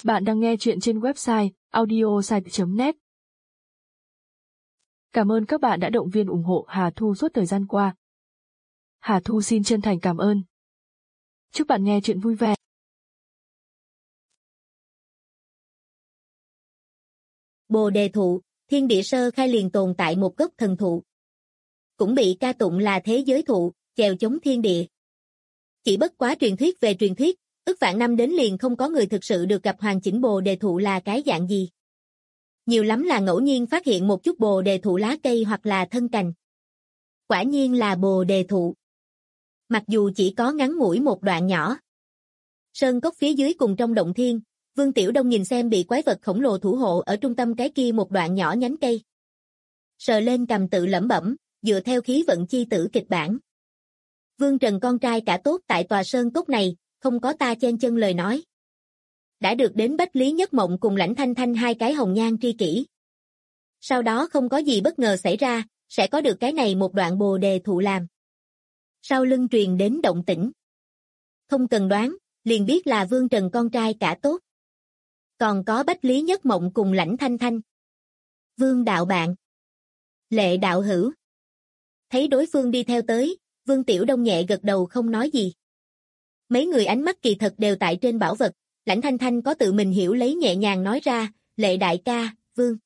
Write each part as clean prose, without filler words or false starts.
Bạn đang nghe chuyện trên website audiosite.net. Cảm ơn các bạn đã động viên ủng hộ Hà Thu suốt thời gian qua. Hà Thu xin chân thành cảm ơn. Chúc bạn nghe chuyện vui vẻ. Bồ đề thụ, thiên địa sơ khai liền tồn tại một gốc thần thụ. Cũng bị ca tụng là thế giới thụ, chèo chống thiên địa. Chỉ bất quá truyền thuyết về truyền thuyết, ức vạn năm đến liền không có người thực sự được gặp hoàn chỉnh bồ đề thụ là cái dạng gì. Nhiều lắm là ngẫu nhiên phát hiện một chút bồ đề thụ lá cây hoặc là thân cành. Quả nhiên là bồ đề thụ. Mặc dù chỉ có ngắn ngủi một đoạn nhỏ. Sơn cốc phía dưới cùng trong động thiên, Vương Tiểu Đông nhìn xem bị quái vật khổng lồ thủ hộ ở trung tâm cái kia một đoạn nhỏ nhánh cây. Sờ lên cầm tự lẩm bẩm, dựa theo khí vận chi tử kịch bản. Vương Trần con trai cả tốt tại tòa sơn cốc này, không có ta chen chân lời nói. Đã được đến Bách Lý Nhất Mộng cùng Lãnh Thanh Thanh hai cái hồng nhan tri kỷ. Sau đó không có gì bất ngờ xảy ra, sẽ có được cái này một đoạn bồ đề thụ làm. Sau lưng truyền đến động tĩnh. Không cần đoán, liền biết là Vương Trần con trai cả tốt. Còn có Bách Lý Nhất Mộng cùng Lãnh Thanh Thanh. Vương đạo bạn. Lệ đạo hữu. Thấy đối phương đi theo tới, Vương Tiểu Đông nhẹ gật đầu không nói gì. Mấy người ánh mắt kỳ thật đều tại trên bảo vật, Lãnh Thanh Thanh có tự mình hiểu lấy nhẹ nhàng nói ra, Lệ đại ca,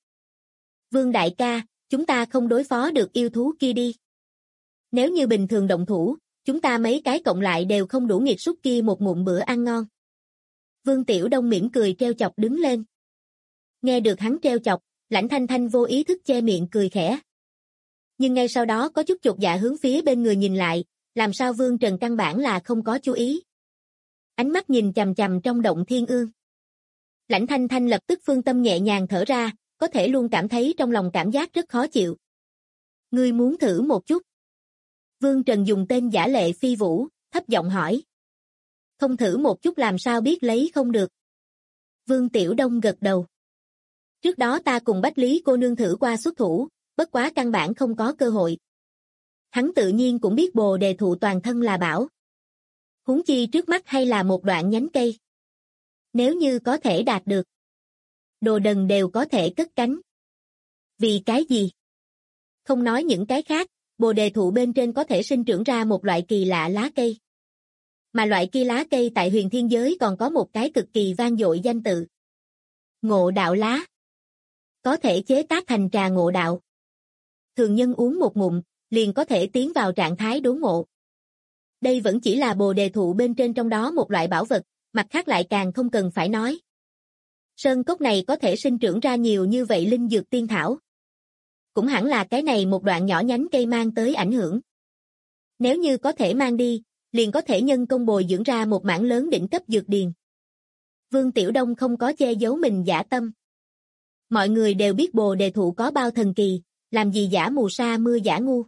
Vương đại ca, chúng ta không đối phó được yêu thú kia đi. Nếu như bình thường động thủ, chúng ta mấy cái cộng lại đều không đủ nghiệt súc kia một ngụm bữa ăn ngon. Vương Tiểu Đông mỉm cười trêu chọc đứng lên. Nghe được hắn trêu chọc, Lãnh Thanh Thanh vô ý thức che miệng cười khẽ. Nhưng ngay sau đó có chút chột dạ hướng phía bên người nhìn lại, làm sao Vương Trần căn bản là không có chú ý. Ánh mắt nhìn chằm chằm trong động thiên ương. Lãnh Thanh Thanh lập tức phương tâm nhẹ nhàng thở ra, có thể luôn cảm thấy trong lòng cảm giác rất khó chịu. Ngươi muốn thử một chút. Vương Trần dùng tên giả Lệ Phi Vũ, thấp giọng hỏi. Không thử một chút làm sao biết lấy không được. Vương Tiểu Đông gật đầu. Trước đó ta cùng Bách Lý cô nương thử qua xuất thủ, bất quá căn bản không có cơ hội. Hắn tự nhiên cũng biết bồ đề thụ toàn thân là bảo. Huống chi trước mắt hay là một đoạn nhánh cây. Nếu như có thể đạt được, đồ đần đều có thể cất cánh. Vì cái gì? Không nói những cái khác, bồ đề thụ bên trên có thể sinh trưởng ra một loại kỳ lạ lá cây. Mà loại kia lá cây tại huyền thiên giới còn có một cái cực kỳ vang dội danh tự. Ngộ đạo lá. Có thể chế tác thành trà ngộ đạo. Thường nhân uống một ngụm, liền có thể tiến vào trạng thái đốn ngộ. Đây vẫn chỉ là bồ đề thụ bên trên trong đó một loại bảo vật, mặt khác lại càng không cần phải nói. Sơn cốc này có thể sinh trưởng ra nhiều như vậy linh dược tiên thảo. Cũng hẳn là cái này một đoạn nhỏ nhánh cây mang tới ảnh hưởng. Nếu như có thể mang đi, liền có thể nhân công bồi dưỡng ra một mảng lớn đỉnh cấp dược điền. Vương Tiểu Đông không có che giấu mình giả tâm. Mọi người đều biết bồ đề thụ có bao thần kỳ, làm gì giả mù sa mưa giả ngu.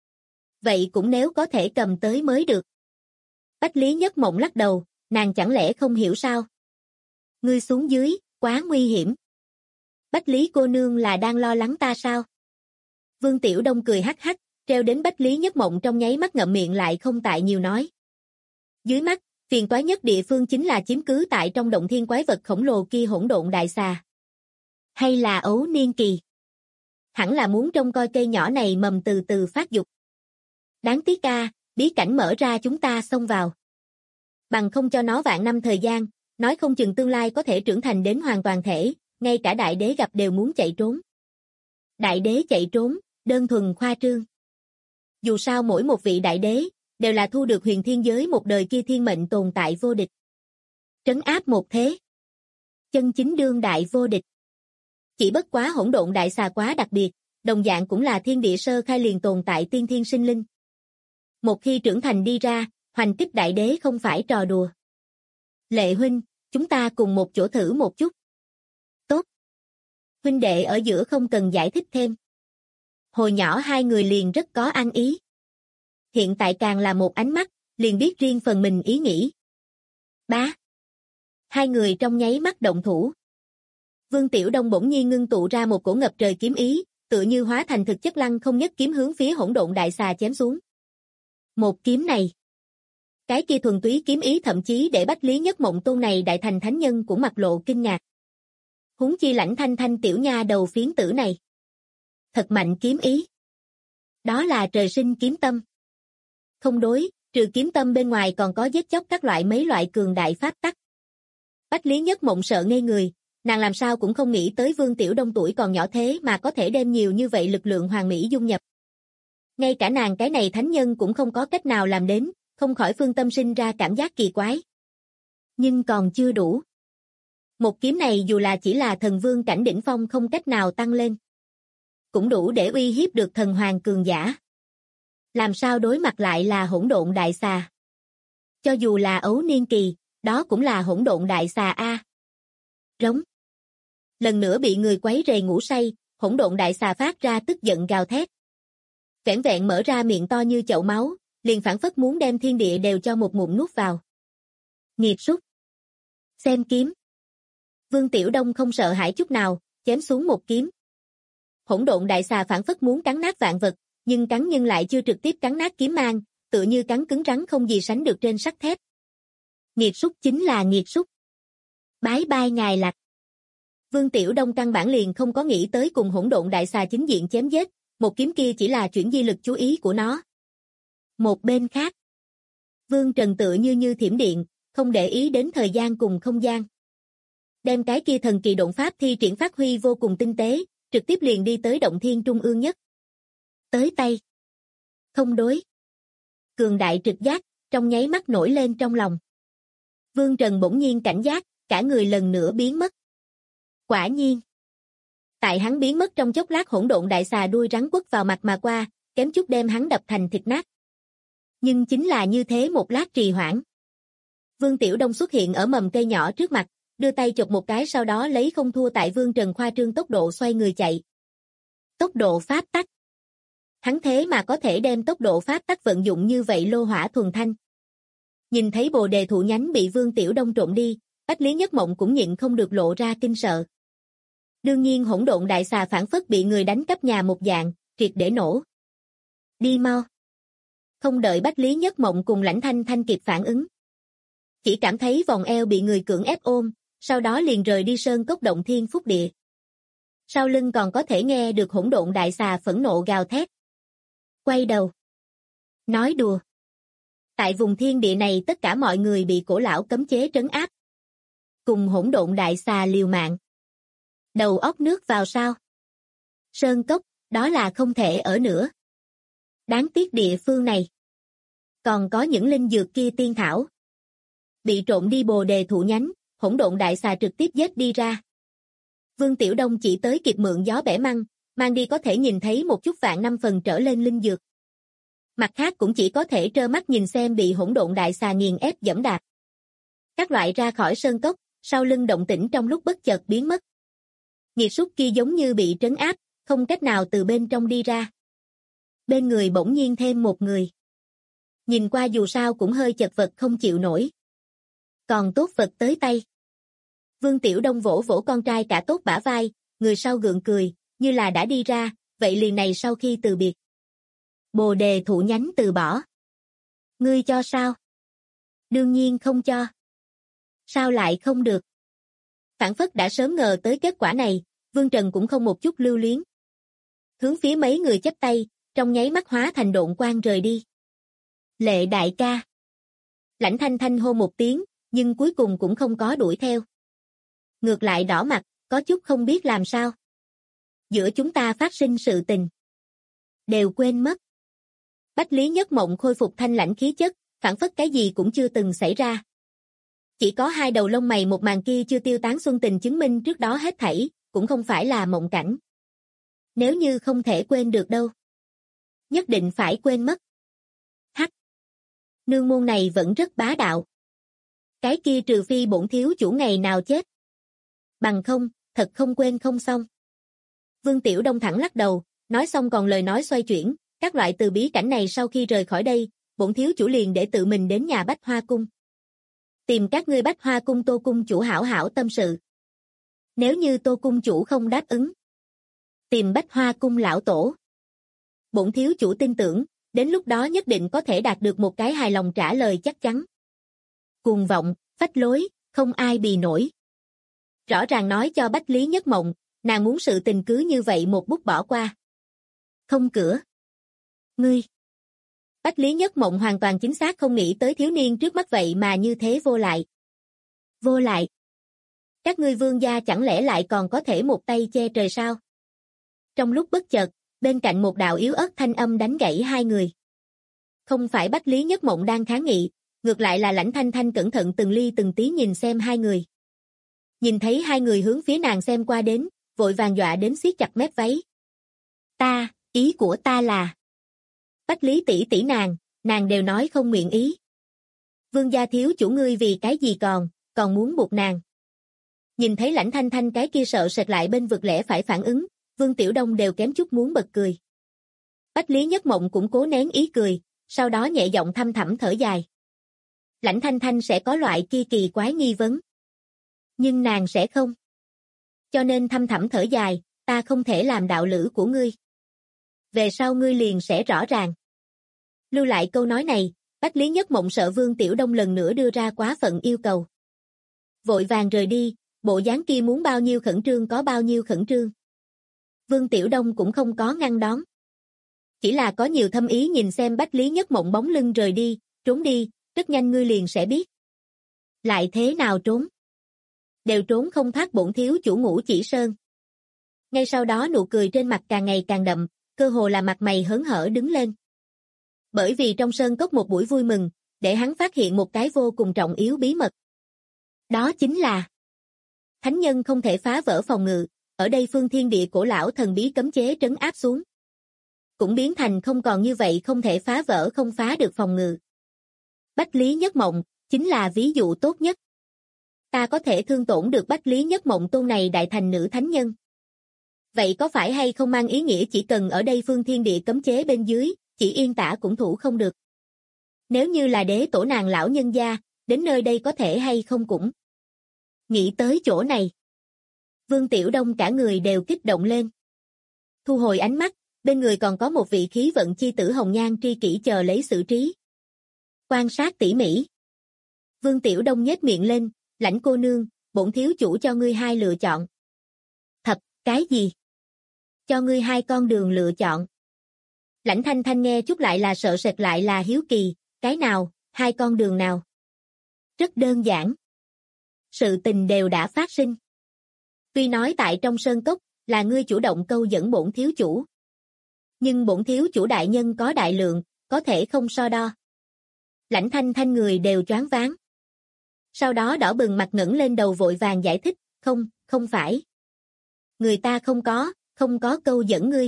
Vậy cũng nếu có thể cầm tới mới được. Bách Lý Nhất Mộng lắc đầu, nàng chẳng lẽ không hiểu sao? Ngươi xuống dưới, quá nguy hiểm. Bách Lý cô nương là đang lo lắng ta sao? Vương Tiểu Đông cười hắc hắc, treo đến Bách Lý Nhất Mộng trong nháy mắt ngậm miệng lại không tại nhiều nói. Dưới mắt, phiền toái nhất địa phương chính là chiếm cứ tại trong động thiên quái vật khổng lồ kia hỗn độn đại xà. Hay là ấu niên kỳ? Hẳn là muốn trông coi cây nhỏ này mầm từ từ phát dục. Đáng tiếc ca, bí cảnh mở ra chúng ta xông vào. Bằng không cho nó vạn năm thời gian, nói không chừng tương lai có thể trưởng thành đến hoàn toàn thể, ngay cả đại đế gặp đều muốn chạy trốn. Đại đế chạy trốn, đơn thuần khoa trương. Dù sao mỗi một vị đại đế, đều là thu được huyền thiên giới một đời kia thiên mệnh tồn tại vô địch. Trấn áp một thế. Chân chính đương đại vô địch. Chỉ bất quá hỗn độn đại xà quá đặc biệt, đồng dạng cũng là thiên địa sơ khai liền tồn tại tiên thiên sinh linh. Một khi trưởng thành đi ra, hoành kích đại đế không phải trò đùa. Lệ huynh, chúng ta cùng một chỗ thử một chút. Tốt. Huynh đệ ở giữa không cần giải thích thêm. Hồi nhỏ hai người liền rất có ăn ý. Hiện tại càng là một ánh mắt, liền biết riêng phần mình ý nghĩ. Bá. Hai người trong nháy mắt động thủ. Vương Tiểu Đông bỗng nhiên ngưng tụ ra một cổ ngập trời kiếm ý, tựa như hóa thành thực chất lăng không nhất kiếm hướng phía hỗn độn đại xà chém xuống. Một kiếm này, Cái kia thuần túy kiếm ý thậm chí để Bách Lý Nhất Mộng tôn này đại thành thánh nhân cũng mặt lộ kinh ngạc. Huống chi Lãnh Thanh Thanh tiểu nha đầu phiến tử này. Thật mạnh kiếm ý. Đó là trời sinh kiếm tâm. Không đối, trừ kiếm tâm bên ngoài còn có giết chóc các loại mấy loại cường đại pháp tắc. Bách Lý Nhất Mộng sợ ngây người, nàng làm sao cũng không nghĩ tới Vương Tiểu Đông tuổi còn nhỏ thế mà có thể đem nhiều như vậy lực lượng hoàn mỹ dung nhập. Ngay cả nàng cái này thánh nhân cũng không có cách nào làm đến, không khỏi phương tâm sinh ra cảm giác kỳ quái. Nhưng còn chưa đủ. Một kiếm này dù là chỉ là thần vương cảnh đỉnh phong không cách nào tăng lên, cũng đủ để uy hiếp được thần hoàng cường giả. Làm sao đối mặt lại là hỗn độn đại xà? Cho dù là ấu niên kỳ, đó cũng là hỗn độn đại xà a. Rống. Lần nữa bị người quấy rầy ngủ say, hỗn độn đại xà phát ra tức giận gào thét. Vẻn vẹn mở ra miệng to như chậu máu, liền phảng phất muốn đem thiên địa đều cho một ngụm nuốt vào. Nghiệt súc. Xem kiếm. Vương Tiểu Đông không sợ hãi chút nào, chém xuống một kiếm. Hỗn độn đại xà phảng phất muốn cắn nát vạn vật, nhưng cắn nhưng lại chưa trực tiếp cắn nát kiếm mang, tựa như cắn cứng rắn không gì sánh được trên sắt thép. Nghiệt súc chính là nghiệt súc. Bái bai ngài lạc. Vương Tiểu Đông căn bản liền không có nghĩ tới cùng hỗn độn đại xà chính diện chém giết, một kiếm kia chỉ là chuyển di lực chú ý của nó. Một bên khác, Vương Trần tựa như thiểm điện, không để ý đến thời gian cùng không gian. Đem cái kia thần kỳ độn pháp thi triển phát huy vô cùng tinh tế, trực tiếp liền đi tới động thiên trung ương nhất. Tới tay. Không đối. Cường đại trực giác, trong nháy mắt nổi lên trong lòng. Vương Trần bỗng nhiên cảnh giác, cả người lần nữa biến mất. Quả nhiên. Tại hắn biến mất trong chốc lát hỗn độn đại xà đuôi rắn quất vào mặt mà qua, kém chút đem hắn đập thành thịt nát. Nhưng chính là như thế một lát trì hoãn. Vương Tiểu Đông xuất hiện ở mầm cây nhỏ trước mặt, đưa tay chộp một cái sau đó lấy không thua tại Vương Trần khoa trương tốc độ xoay người chạy. Tốc độ pháp tắc. Hắn thế mà có thể đem tốc độ pháp tắc vận dụng như vậy lô hỏa thuần thanh. Nhìn thấy bồ đề thụ nhánh bị Vương Tiểu Đông trộm đi, Bách Lý Nhất Mộng cũng nhịn không được lộ ra kinh sợ. Đương nhiên hỗn độn đại xà phản phất bị người đánh cắp nhà một dạng, triệt để nổ. Đi mau. Không đợi Bách Lý Nhất Mộng cùng Lãnh Thanh Thanh kịp phản ứng. Chỉ cảm thấy vòng eo bị người cưỡng ép ôm, sau đó liền rời đi sơn cốc động thiên phúc địa. Sau lưng còn có thể nghe được hỗn độn đại xà phẫn nộ gào thét. Quay đầu. Nói đùa. Tại vùng thiên địa này tất cả mọi người bị cổ lão cấm chế trấn áp. Cùng hỗn độn đại xà liều mạng. Đầu óc nước vào sao? Sơn cốc, đó là không thể ở nữa. Đáng tiếc địa phương này. Còn có những linh dược kia tiên thảo. Bị trộm đi bồ đề thụ nhánh, hỗn độn đại xà trực tiếp giết đi ra. Vương Tiểu Đông chỉ tới kịp mượn gió bẻ măng, mang đi có thể nhìn thấy một chút vạn năm phần trở lên linh dược. Mặt khác cũng chỉ có thể trơ mắt nhìn xem bị hỗn độn đại xà nghiền ép dẫm đạp. Các loại ra khỏi sơn cốc, sau lưng động tĩnh trong lúc bất chợt biến mất. Nghiệt súc kia giống như bị trấn áp, không cách nào từ bên trong đi ra. Bên người bỗng nhiên thêm một người. Nhìn qua dù sao cũng hơi chật vật không chịu nổi. Còn tốt vật tới tay. Vương Tiểu Đông vỗ vỗ con trai cả tốt bả vai, người sau gượng cười, như là đã đi ra, vậy liền này sau khi từ biệt. Bồ đề thụ nhánh từ bỏ. Ngươi cho sao? Đương nhiên không cho. Sao lại không được? Phản phất đã sớm ngờ tới kết quả này, Vương Trần cũng không một chút lưu luyến. Hướng phía mấy người chắp tay, trong nháy mắt hóa thành độn quang rời đi. Lệ đại ca. Lãnh Thanh Thanh hô một tiếng, nhưng cuối cùng cũng không có đuổi theo. Ngược lại đỏ mặt, có chút không biết làm sao. Giữa chúng ta phát sinh sự tình. Đều quên mất. Bách Lý Nhất Mộng khôi phục thanh lãnh khí chất, phản phất cái gì cũng chưa từng xảy ra. Chỉ có hai đầu lông mày một màn kia chưa tiêu tán xuân tình chứng minh trước đó hết thảy, cũng không phải là mộng cảnh. Nếu như không thể quên được đâu. Nhất định phải quên mất. Hắc. Nương môn này vẫn rất bá đạo. Cái kia trừ phi bổn thiếu chủ ngày nào chết. Bằng không, thật không quên không xong. Vương Tiểu Đông thẳng lắc đầu, nói xong còn lời nói xoay chuyển, các loại từ bí cảnh này sau khi rời khỏi đây, bổn thiếu chủ liền để tự mình đến nhà Bách Hoa Cung. Tìm các ngươi Bách Hoa Cung Tô Cung chủ hảo hảo tâm sự. Nếu như Tô Cung chủ không đáp ứng, tìm Bách Hoa Cung lão tổ. Bổn thiếu chủ tin tưởng, đến lúc đó nhất định có thể đạt được một cái hài lòng trả lời chắc chắn. Cuồng vọng, phách lối, không ai bì nổi. Rõ ràng nói cho Bách Lý Nhất Mộng, nàng muốn sự tình cứ như vậy một bút bỏ qua. Không cửa. Ngươi. Bách Lý Nhất Mộng hoàn toàn chính xác không nghĩ tới thiếu niên trước mắt vậy mà như thế vô lại. Vô lại. Các ngươi Vương gia chẳng lẽ lại còn có thể một tay che trời sao? Trong lúc bất chợt, bên cạnh một đạo yếu ớt thanh âm đánh gãy hai người. Không phải Bách Lý Nhất Mộng đang kháng nghị, ngược lại là Lãnh Thanh Thanh cẩn thận từng ly từng tí nhìn xem hai người. Nhìn thấy hai người hướng phía nàng xem qua đến, vội vàng dọa đến siết chặt mép váy. Ý của ta là... Bách Lý tỷ tỷ nàng đều nói không nguyện ý. Vương gia thiếu chủ ngươi vì cái gì còn muốn buộc nàng. Nhìn thấy Lãnh Thanh Thanh cái kia sợ sệt lại bên vực lẽ phải phản ứng, Vương Tiểu Đông đều kém chút muốn bật cười. Bách Lý Nhất Mộng cũng cố nén ý cười, sau đó nhẹ giọng thăm thẳm thở dài. Lãnh Thanh Thanh sẽ có loại kia kỳ quái nghi vấn. Nhưng nàng sẽ không. Cho nên thăm thẳm thở dài, ta không thể làm đạo lữ của ngươi. Về sau ngươi liền sẽ rõ ràng. Lưu lại câu nói này, Bách Lý Nhất Mộng sợ Vương Tiểu Đông lần nữa đưa ra quá phận yêu cầu. Vội vàng rời đi, bộ dáng kia muốn bao nhiêu khẩn trương có bao nhiêu khẩn trương. Vương Tiểu Đông cũng không có ngăn đón. Chỉ là có nhiều thâm ý nhìn xem Bách Lý Nhất Mộng bóng lưng rời đi, trốn đi, rất nhanh ngươi liền sẽ biết. Lại thế nào trốn? Đều trốn không thoát bổn thiếu chủ Ngũ Chỉ Sơn. Ngay sau đó nụ cười trên mặt càng ngày càng đậm, cơ hồ là mặt mày hớn hở đứng lên. Bởi vì trong sơn cốc một buổi vui mừng, để hắn phát hiện một cái vô cùng trọng yếu bí mật. Đó chính là thánh nhân không thể phá vỡ phòng ngự, ở đây phương thiên địa cổ lão thần bí cấm chế trấn áp xuống. Cũng biến thành không còn như vậy không thể phá vỡ không phá được phòng ngự. Bách Lý Nhất Mộng, chính là ví dụ tốt nhất. Ta có thể thương tổn được Bách Lý Nhất Mộng tôn này đại thành nữ thánh nhân. Vậy có phải hay không mang ý nghĩa chỉ cần ở đây phương thiên địa cấm chế bên dưới, chỉ yên tả cũng thủ không được. Nếu như là đế tổ nàng lão nhân gia, đến nơi đây có thể hay không cũng. Nghĩ tới chỗ này. Vương Tiểu Đông cả người đều kích động lên. Thu hồi ánh mắt, bên người còn có một vị khí vận chi tử hồng nhan tri kỷ chờ lấy xử trí. Quan sát tỉ mỉ. Vương Tiểu Đông nhếch miệng lên, Lãnh cô nương, bổn thiếu chủ cho ngươi hai lựa chọn. Thật, cái gì? Cho ngươi hai con đường lựa chọn. Lãnh Thanh Thanh nghe chút lại là sợ sệt lại là hiếu kỳ, cái nào, hai con đường nào? Rất đơn giản. Sự tình đều đã phát sinh. Tuy nói tại trong sơn cốc, là ngươi chủ động câu dẫn bổn thiếu chủ. Nhưng bổn thiếu chủ đại nhân có đại lượng, có thể không so đo. Lãnh Thanh Thanh người đều choáng váng. Sau đó đỏ bừng mặt ngẩng lên đầu vội vàng giải thích, không phải. Người ta không có câu dẫn ngươi.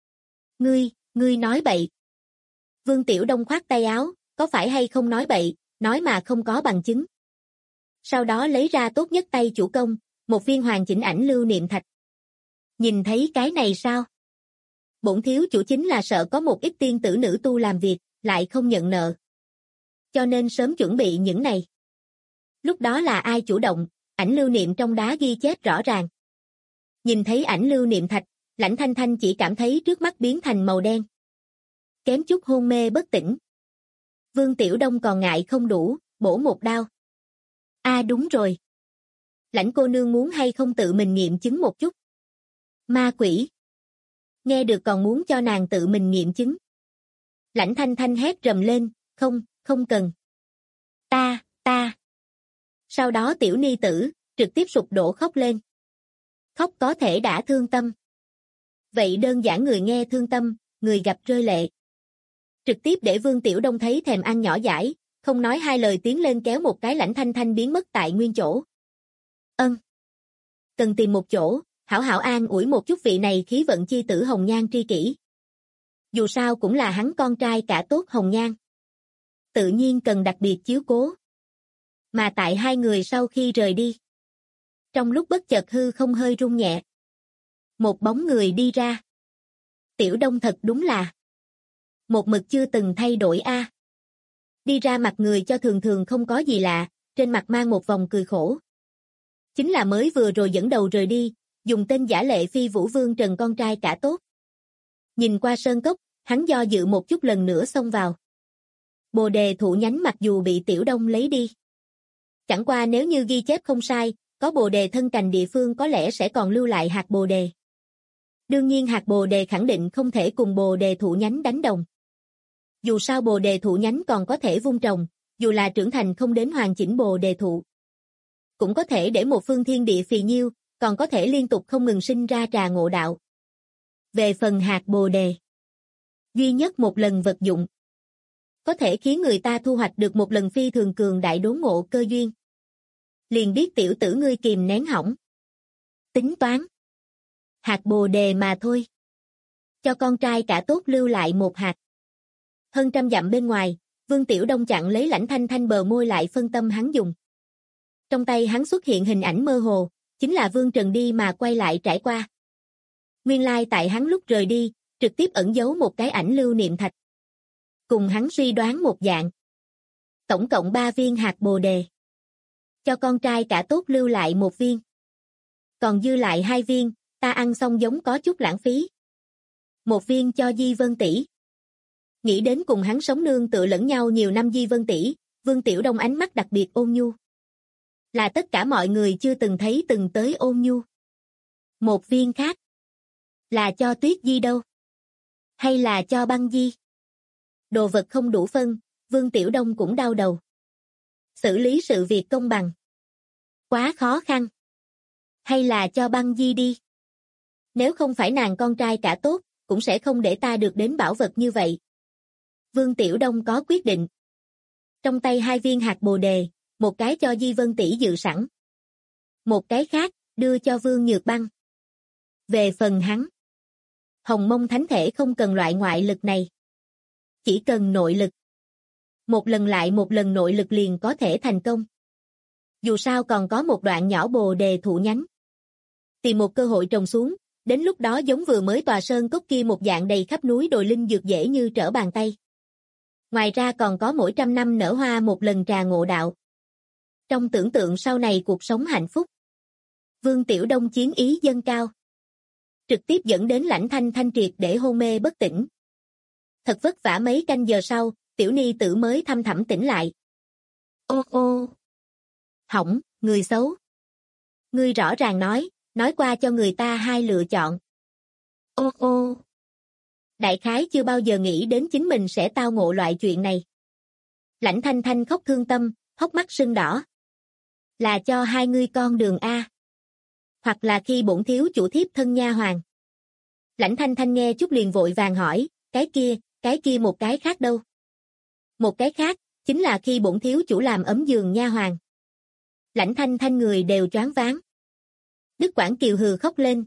Ngươi nói bậy. Vương Tiểu Đông khoát tay áo, có phải hay không nói bậy, nói mà không có bằng chứng. Sau đó lấy ra tốt nhất tay chủ công, một viên hoàn chỉnh ảnh lưu niệm thạch. Nhìn thấy cái này sao? Bổn thiếu chủ chính là sợ có một ít tiên tử nữ tu làm việc, lại không nhận nợ. Cho nên sớm chuẩn bị những này. Lúc đó là ai chủ động, ảnh lưu niệm trong đá ghi chép rõ ràng. Nhìn thấy ảnh lưu niệm thạch, Lãnh Thanh Thanh chỉ cảm thấy trước mắt biến thành màu đen. Kém chút hôn mê bất tỉnh. Vương Tiểu Đông còn ngại không đủ, bổ một đao. Đúng rồi. Lãnh cô nương muốn hay không tự mình nghiệm chứng một chút. Ma quỷ. Nghe được còn muốn cho nàng tự mình nghiệm chứng. Lãnh Thanh Thanh hét rầm lên, không cần. Ta. Sau đó tiểu ni tử, trực tiếp sụp đổ khóc lên. Khóc có thể đã thương tâm. Vậy đơn giản người nghe thương tâm, người gặp rơi lệ. Trực tiếp để Vương Tiểu Đông thấy thèm ăn nhỏ dãi, không nói hai lời tiến lên kéo một cái Lãnh Thanh Thanh biến mất tại nguyên chỗ. Cần tìm một chỗ, hảo hảo an ủi một chút vị này khí vận chi tử hồng nhan tri kỷ. Dù sao cũng là hắn con trai cả tốt hồng nhan. Tự nhiên cần đặc biệt chiếu cố. Mà tại hai người sau khi rời đi. Trong lúc bất chợt hư không hơi rung nhẹ. Một bóng người đi ra. Tiểu Đông thật đúng là. Một mực chưa từng thay đổi a. Đi ra mặt người cho thường thường không có gì lạ, trên mặt mang một vòng cười khổ. Chính là mới vừa rồi dẫn đầu rời đi, dùng tên giả Lệ Phi Vũ Vương Trần con trai cả tốt. Nhìn qua sơn cốc, hắn do dự một chút lần nữa xông vào. Bồ đề thụ nhánh mặc dù bị Tiểu Đông lấy đi. Chẳng qua nếu như ghi chép không sai, có bồ đề thân cành địa phương có lẽ sẽ còn lưu lại hạt bồ đề. Đương nhiên hạt bồ đề khẳng định không thể cùng bồ đề thụ nhánh đánh đồng. Dù sao bồ đề thụ nhánh còn có thể vun trồng, dù là trưởng thành không đến hoàn chỉnh bồ đề thụ. Cũng có thể để một phương thiên địa phì nhiêu, còn có thể liên tục không ngừng sinh ra trà ngộ đạo. Về phần hạt bồ đề, duy nhất một lần vật dụng, có thể khiến người ta thu hoạch được một lần phi thường cường đại đốn ngộ cơ duyên. Liền biết tiểu tử ngươi kìm nén hỏng. Tính toán. Hạt bồ đề mà thôi. Cho con trai cả tốt lưu lại một hạt. Hơn trăm dặm bên ngoài, Vương Tiểu Đông chặn lấy Lãnh Thanh Thanh bờ môi lại phân tâm hắn dùng. Trong tay hắn xuất hiện hình ảnh mơ hồ, chính là Vương Trần đi mà quay lại trải qua. Nguyên lai tại hắn lúc rời đi, trực tiếp ẩn giấu một cái ảnh lưu niệm thạch. Cùng hắn suy đoán một dạng. Tổng cộng 3 viên hạt bồ đề. Cho con trai cả tốt lưu lại 1 viên. Còn dư lại 2 viên, ta ăn xong giống có chút lãng phí. 1 viên cho Di Vân tỷ. Nghĩ đến cùng hắn sống nương tựa lẫn nhau nhiều năm Di Vân tỷ, Vương Tiểu Đông ánh mắt đặc biệt ôn nhu. Là tất cả mọi người chưa từng thấy từng tới ôn nhu. 1 viên khác. Là cho Tuyết Di đâu? Hay là cho Băng Di? Đồ vật không đủ phân, Vương Tiểu Đông cũng đau đầu. Xử lý sự việc công bằng. Quá khó khăn. Hay là cho Băng Di đi? Nếu không phải nàng con trai cả tốt, cũng sẽ không để ta được đến bảo vật như vậy. Vương Tiểu Đông có quyết định. Trong tay 2 viên hạt bồ đề, một cái cho Di Vân tỷ dự sẵn. Một cái khác, đưa cho Vương Nhược Băng. Về phần hắn, Hồng Mông Thánh Thể không cần loại ngoại lực này. Chỉ cần nội lực. Một lần lại một lần nội lực liền có thể thành công. Dù sao còn có một đoạn nhỏ bồ đề thụ nhánh. Tìm một cơ hội trồng xuống, đến lúc đó giống vừa mới tòa sơn cốc kia một dạng đầy khắp núi đồi linh dược dễ như trở bàn tay. Ngoài ra còn có mỗi 100 năm nở hoa một lần trà ngộ đạo. Trong tưởng tượng sau này cuộc sống hạnh phúc. Vương Tiểu Đông chiến ý dâng cao. Trực tiếp dẫn đến Lãnh Thanh Thanh triệt để hôn mê bất tỉnh. Thật vất vả mấy canh giờ sau, tiểu ni tử mới thăm thẳm tỉnh lại. Ô ô. Hỏng, người xấu. Ngươi rõ ràng nói qua cho người ta 2 lựa chọn. Ô ô. Đại khái chưa bao giờ nghĩ đến chính mình sẽ tao ngộ loại chuyện này. Lãnh Thanh Thanh khóc thương tâm, hốc mắt sưng đỏ. Là cho 2 ngươi con đường A. Hoặc là khi bổn thiếu chủ thiếp thân nha hoàn. Lãnh Thanh Thanh nghe chút liền vội vàng hỏi, cái kia một cái khác đâu? Một cái khác, chính là khi bổn thiếu chủ làm ấm giường nha hoàn. Lãnh Thanh Thanh người đều choáng váng. Đức Quảng Kiều hừ khóc lên.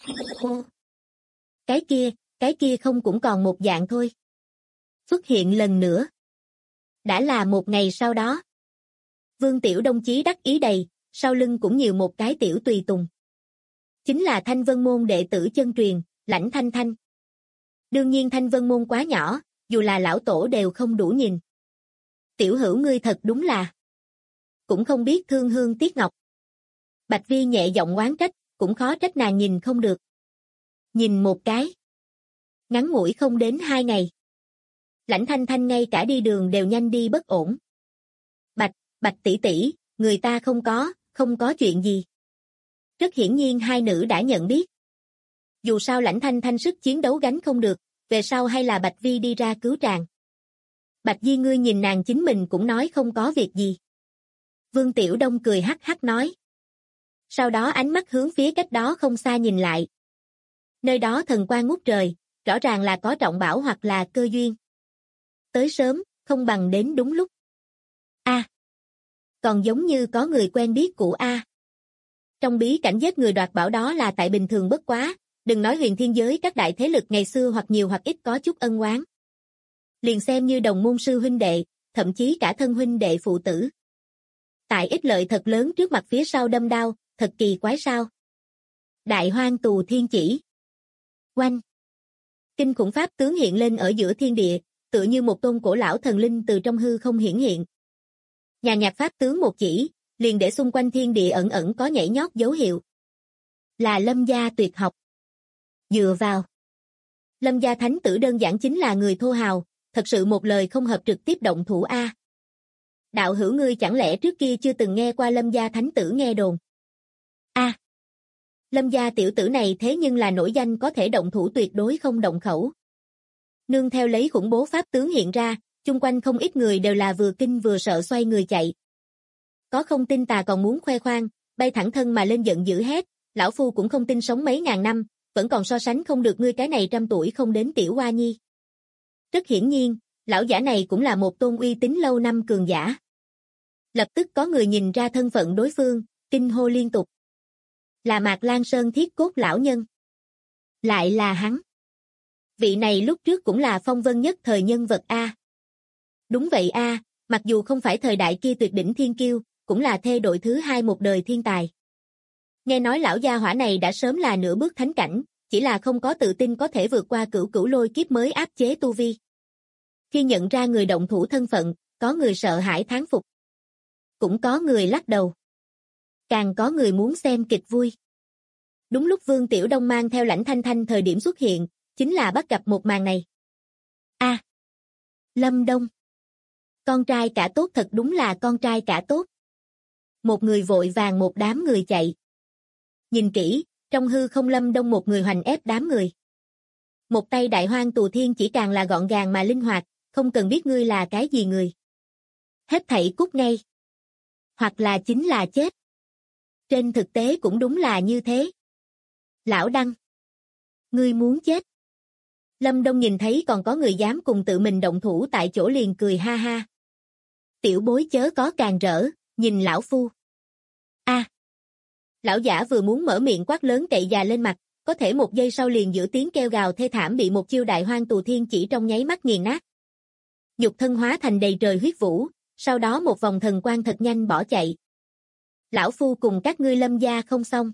Cái kia không cũng còn một dạng thôi. Xuất hiện lần nữa. Đã là một ngày sau đó. Vương Tiểu Đông chí đắc ý đầy, sau lưng cũng nhiều một cái tiểu tùy tùng. Chính là Thanh Vân Môn đệ tử chân truyền, Lãnh Thanh Thanh. Đương nhiên Thanh Vân Môn quá nhỏ, dù là lão tổ đều không đủ nhìn. Tiểu hữu ngươi thật đúng là. Cũng không biết thương hương tiếc ngọc. Bạch Vi nhẹ giọng oán trách, cũng khó trách nàng nhìn không được. Nhìn một cái. Ngắn ngủi không đến 2 ngày. Lãnh Thanh Thanh ngay cả đi đường đều nhanh đi bất ổn. Bạch tỷ tỷ, người ta không có chuyện gì. Rất hiển nhiên 2 nữ đã nhận biết. Dù sao Lãnh Thanh Thanh sức chiến đấu gánh không được, về sau hay là Bạch Vi đi ra cứu tràng. Bạch Di ngươi nhìn nàng chính mình cũng nói không có việc gì. Vương Tiểu Đông cười hắc hắc nói. Sau đó ánh mắt hướng phía cách đó không xa nhìn lại. Nơi đó thần quang ngút trời, rõ ràng là có trọng bảo hoặc là cơ duyên. Tới sớm, không bằng đến đúng lúc. Còn giống như có người quen biết cũ Trong bí cảnh giết người đoạt bảo đó là tại bình thường bất quá, đừng nói huyền thiên giới các đại thế lực ngày xưa hoặc nhiều hoặc ít có chút ân oán. Liền xem như đồng môn sư huynh đệ, thậm chí cả thân huynh đệ phụ tử. Tại ích lợi thật lớn trước mặt phía sau đâm đao, thật kỳ quái sao. Đại hoang tù thiên chỉ. Oanh. Kinh khủng pháp tướng hiện lên ở giữa thiên địa, tựa như một tôn cổ lão thần linh từ trong hư không hiển hiện. Nhàn nhạt pháp tướng một chỉ, liền để xung quanh thiên địa ẩn ẩn có nhảy nhót dấu hiệu. Là Lâm gia tuyệt học. Dựa vào. Lâm gia thánh tử đơn giản chính là người thô hào, thật sự một lời không hợp trực tiếp động thủ a. Đạo hữu ngươi chẳng lẽ trước kia chưa từng nghe qua Lâm gia thánh tử nghe đồn? A. Lâm gia tiểu tử này thế nhưng là nổi danh có thể động thủ tuyệt đối không động khẩu. Nương theo lấy khủng bố pháp tướng hiện ra, chung quanh không ít người đều là vừa kinh vừa sợ xoay người chạy. Có không tin tà còn muốn khoe khoang, bay thẳng thân mà lên giận dữ hét, lão phu cũng không tin sống mấy ngàn năm, vẫn còn so sánh không được ngươi cái này 100 tuổi không đến tiểu hoa nhi. Rất hiển nhiên, lão giả này cũng là một tôn uy tín lâu năm cường giả. Lập tức có người nhìn ra thân phận đối phương, kinh hô liên tục. Là Mạc Lan Sơn Thiết Cốt lão nhân. Lại là hắn. Vị này lúc trước cũng là phong vân nhất thời nhân vật a. Đúng vậy a, mặc dù không phải thời đại kia tuyệt đỉnh thiên kiêu, cũng là thê đội thứ 2 một đời thiên tài. Nghe nói lão gia hỏa này đã sớm là nửa bước thánh cảnh, chỉ là không có tự tin có thể vượt qua cửu cửu lôi kiếp mới áp chế tu vi. Khi nhận ra người động thủ thân phận, có người sợ hãi thán phục. Cũng có người lắc đầu. Càng có người muốn xem kịch vui. Đúng lúc Vương Tiểu Đông mang theo Lãnh Thanh Thanh thời điểm xuất hiện, chính là bắt gặp một màn này. A. Lâm Đông. Con trai cả tốt, thật đúng là con trai cả tốt. Một người vội vàng một đám người chạy. Nhìn kỹ, trong hư không Lâm Đông một người hoành ép đám người. Một tay đại hoang tù thiên chỉ càng là gọn gàng mà linh hoạt, không cần biết ngươi là cái gì người. Hết thảy cút ngay. Hoặc là chính là chết. Trên thực tế cũng đúng là như thế. Lão Đăng. Ngươi muốn chết. Lâm Đông nhìn thấy còn có người dám cùng tự mình động thủ tại chỗ liền cười ha ha. Tiểu bối chớ có càng rỡ, nhìn lão phu. A. Lão giả vừa muốn mở miệng quát lớn cậy già lên mặt, có thể một giây sau liền giữa tiếng kêu gào thê thảm bị một chiêu đại hoang tù thiên chỉ trong nháy mắt nghiền nát. Nhục thân hóa thành đầy trời huyết vũ, sau đó một vòng thần quang thật nhanh bỏ chạy. Lão phu cùng các ngươi Lâm gia không xong.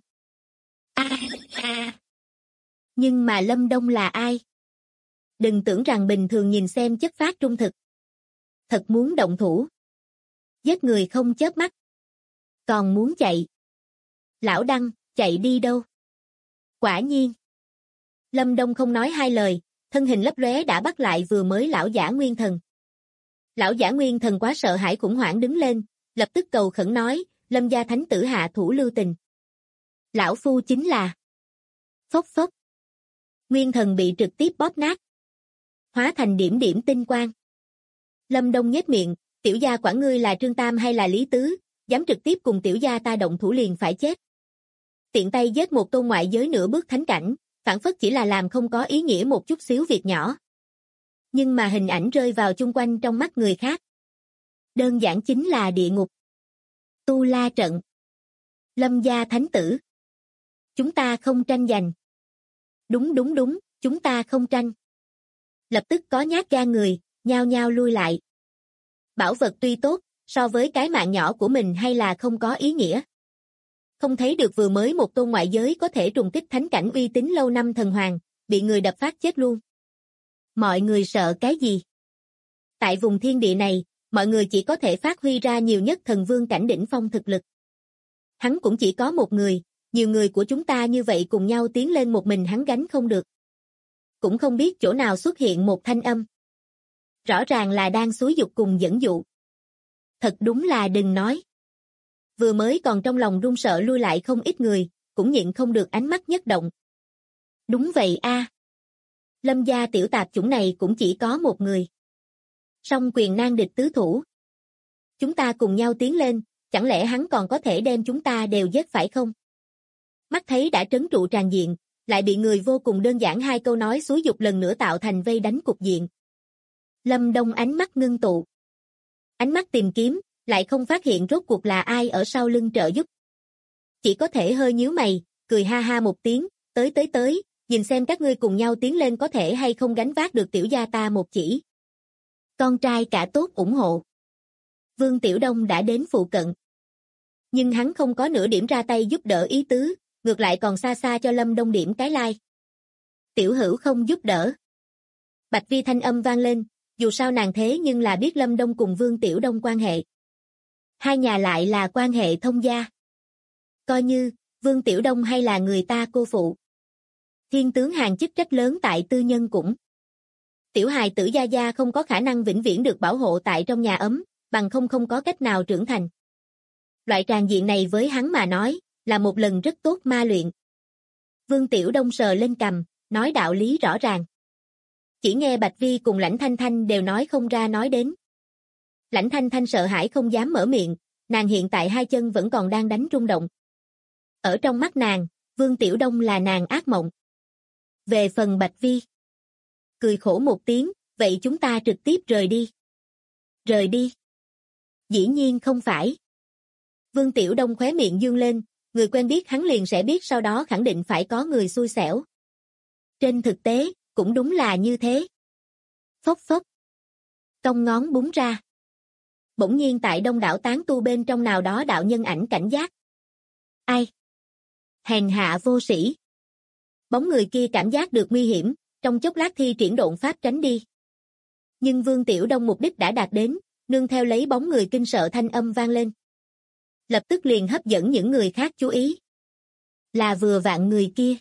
Nhưng mà Lâm Đông là ai? Đừng tưởng rằng bình thường nhìn xem chất phác trung thực. Thật muốn động thủ. Giết người không chớp mắt. Còn muốn chạy. Lão Đăng, chạy đi đâu? Quả nhiên. Lâm Đông không nói hai lời, thân hình lấp lóe đã bắt lại vừa mới lão giả Nguyên Thần. Lão giả Nguyên Thần quá sợ hãi khủng hoảng đứng lên, lập tức cầu khẩn nói, Lâm gia thánh tử hạ thủ lưu tình. Lão phu chính là. Phốc phốc. Nguyên Thần bị trực tiếp bóp nát. Hóa thành điểm điểm tinh quang. Lâm Đông nhếch miệng, tiểu gia quản ngươi là Trương Tam hay là Lý Tứ, dám trực tiếp cùng tiểu gia ta động thủ liền phải chết. Tiện tay giết một tôn ngoại giới nửa bước thánh cảnh, phản phất chỉ là làm không có ý nghĩa một chút xíu việc nhỏ. Nhưng mà hình ảnh rơi vào chung quanh trong mắt người khác. Đơn giản chính là địa ngục. Tu La trận. Lâm gia thánh tử. Chúng ta không tranh giành. Đúng, chúng ta không tranh. Lập tức có nhát gan người, nhao nhao lui lại. Bảo vật tuy tốt, so với cái mạng nhỏ của mình hay là không có ý nghĩa. Không thấy được vừa mới một tôn ngoại giới có thể trùng kích thánh cảnh uy tín lâu năm thần hoàng, bị người đập phát chết luôn. Mọi người sợ cái gì? Tại vùng thiên địa này, mọi người chỉ có thể phát huy ra nhiều nhất thần vương cảnh đỉnh phong thực lực. Hắn cũng chỉ có một người, nhiều người của chúng ta như vậy cùng nhau tiến lên một mình hắn gánh không được. Cũng không biết chỗ nào xuất hiện một thanh âm. Rõ ràng là đang xúi giục cùng dẫn dụ. Thật đúng là đừng nói. Vừa mới còn trong lòng run sợ lui lại không ít người, cũng nhịn không được ánh mắt nhất động. Đúng vậy a. Lâm gia tiểu tạp chủng này cũng chỉ có một người. Song quyền nan địch tứ thủ. Chúng ta cùng nhau tiến lên, chẳng lẽ hắn còn có thể đem chúng ta đều giết phải không? Mắt thấy đã trấn trụ tràn diện, lại bị người vô cùng đơn giản hai câu nói xúi giục lần nữa tạo thành vây đánh cục diện. Lâm Đông ánh mắt ngưng tụ. Ánh mắt tìm kiếm, lại không phát hiện rốt cuộc là ai ở sau lưng trợ giúp. Chỉ có thể hơi nhíu mày, cười ha ha một tiếng, tới, nhìn xem các ngươi cùng nhau tiến lên có thể hay không gánh vác được tiểu gia ta một chỉ. Con trai cả tốt ủng hộ. Vương Tiểu Đông đã đến phụ cận. Nhưng hắn không có nửa điểm ra tay giúp đỡ ý tứ, ngược lại còn xa xa cho Lâm Đông điểm cái like. Tiểu hữu không giúp đỡ. Bạch Vi thanh âm vang lên, dù sao nàng thế nhưng là biết Lâm Đông cùng Vương Tiểu Đông quan hệ. Hai nhà lại là quan hệ thông gia. Coi như, Vương Tiểu Đông hay là người ta cô phụ. Thiên tướng hàng chức trách lớn tại tư nhân cũng. Tiểu hài tử gia gia không có khả năng vĩnh viễn được bảo hộ tại trong nhà ấm, bằng không có cách nào trưởng thành. Loại tràng diện này với hắn mà nói, là một lần rất tốt ma luyện. Vương Tiểu Đông sờ lên cằm, nói đạo lý rõ ràng. Chỉ nghe Bạch Vi cùng Lãnh Thanh Thanh đều nói không ra nói đến. Lãnh Thanh Thanh sợ hãi không dám mở miệng, nàng hiện tại hai chân vẫn còn đang đánh rung động. Ở trong mắt nàng, Vương Tiểu Đông là nàng ác mộng. Về phần Bạch Vi, cười khổ một tiếng, vậy chúng ta trực tiếp rời đi. Rời đi? Dĩ nhiên không phải. Vương Tiểu Đông khóe miệng dương lên, người quen biết hắn liền sẽ biết sau đó khẳng định phải có người xui xẻo. Trên thực tế, cũng đúng là như thế. Phốc phốc. Cong ngón búng ra. Bỗng nhiên tại đông đảo tán tu bên trong nào đó đạo nhân ảnh cảnh giác. Ai? Hèn hạ vô sĩ. Bóng người kia cảm giác được nguy hiểm, trong chốc lát thi triển độn pháp tránh đi. Nhưng Vương Tiểu Đông mục đích đã đạt đến, nương theo lấy bóng người kinh sợ thanh âm vang lên. Lập tức liền hấp dẫn những người khác chú ý. Là vừa vặn người kia.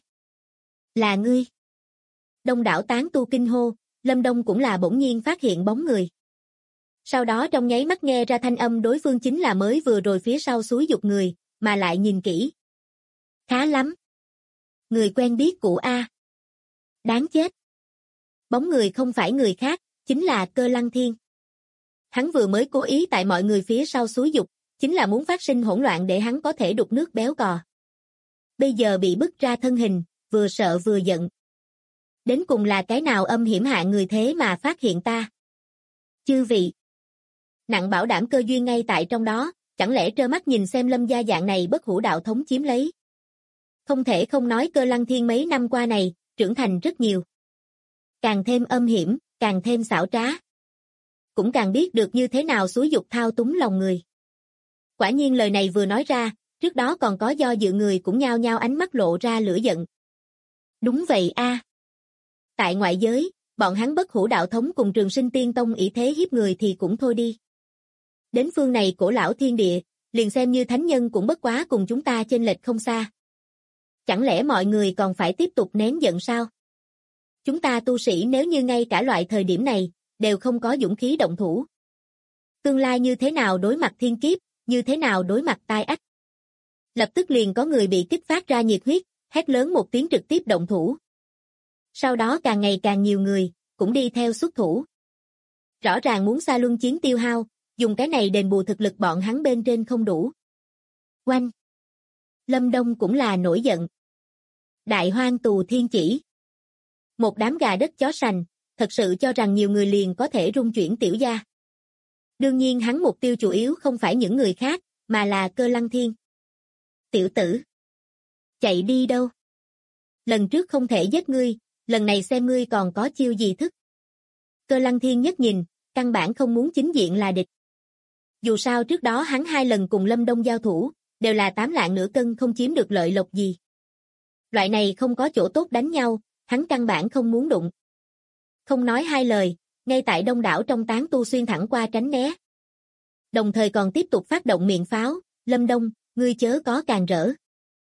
Là ngươi. Đông đảo tán tu kinh hô, Lâm Đông cũng là bỗng nhiên phát hiện bóng người. Sau đó trong nháy mắt nghe ra thanh âm đối phương chính là mới vừa rồi phía sau xúi giục người, mà lại nhìn kỹ. Khá lắm. Người quen biết cũ A. Đáng chết. Bóng người không phải người khác, chính là Cơ Lăng Thiên. Hắn vừa mới cố ý tại mọi người phía sau xúi giục, chính là muốn phát sinh hỗn loạn để hắn có thể đục nước béo cò. Bây giờ bị bức ra thân hình, vừa sợ vừa giận. Đến cùng là cái nào âm hiểm hại người thế mà phát hiện ta? Chư vị. Nặng bảo đảm cơ duyên ngay tại trong đó, chẳng lẽ trơ mắt nhìn xem Lâm gia dạng này bất hủ đạo thống chiếm lấy? Không thể không nói Cơ Lăng Thiên mấy năm qua này, trưởng thành rất nhiều. Càng thêm âm hiểm, càng thêm xảo trá. Cũng càng biết được như thế nào xúi giục thao túng lòng người. Quả nhiên lời này vừa nói ra, trước đó còn có do dự người cũng nhao nhao ánh mắt lộ ra lửa giận. Đúng vậy a. Tại ngoại giới, bọn hắn bất hủ đạo thống cùng Trường Sinh Tiên Tông ỷ thế hiếp người thì cũng thôi đi. Đến phương này cổ lão thiên địa, liền xem như thánh nhân cũng bất quá cùng chúng ta chênh lệch không xa. Chẳng lẽ mọi người còn phải tiếp tục nén giận sao? Chúng ta tu sĩ nếu như ngay cả loại thời điểm này, đều không có dũng khí động thủ. Tương lai như thế nào đối mặt thiên kiếp, như thế nào đối mặt tai ách. Lập tức liền có người bị kích phát ra nhiệt huyết, hét lớn một tiếng trực tiếp động thủ. Sau đó càng ngày càng nhiều người, cũng đi theo xuất thủ. Rõ ràng muốn xa luân chiến tiêu hao, dùng cái này đền bù thực lực bọn hắn bên trên không đủ. Oanh! Lâm Đông cũng là nổi giận. Đại hoang tù thiên chỉ. Một đám gà đất chó sành, thật sự cho rằng nhiều người liền có thể rung chuyển tiểu gia. Đương nhiên hắn mục tiêu chủ yếu không phải những người khác, mà là Cơ Lăng Thiên. Tiểu tử! Chạy đi đâu? Lần trước không thể giết ngươi, lần này xem ngươi còn có chiêu gì thức. Cơ Lăng Thiên nhất nhìn, căn bản không muốn chính diện là địch. Dù sao trước đó hắn 2 lần cùng Lâm Đông giao thủ, đều là 8 lạng nửa cân không chiếm được lợi lộc gì. Loại này không có chỗ tốt đánh nhau, hắn căn bản không muốn đụng. Không nói 2 lời, ngay tại đông đảo trong tán tu xuyên thẳng qua tránh né. Đồng thời còn tiếp tục phát động miệng pháo, Lâm Đông, ngươi chớ có càng rỡ.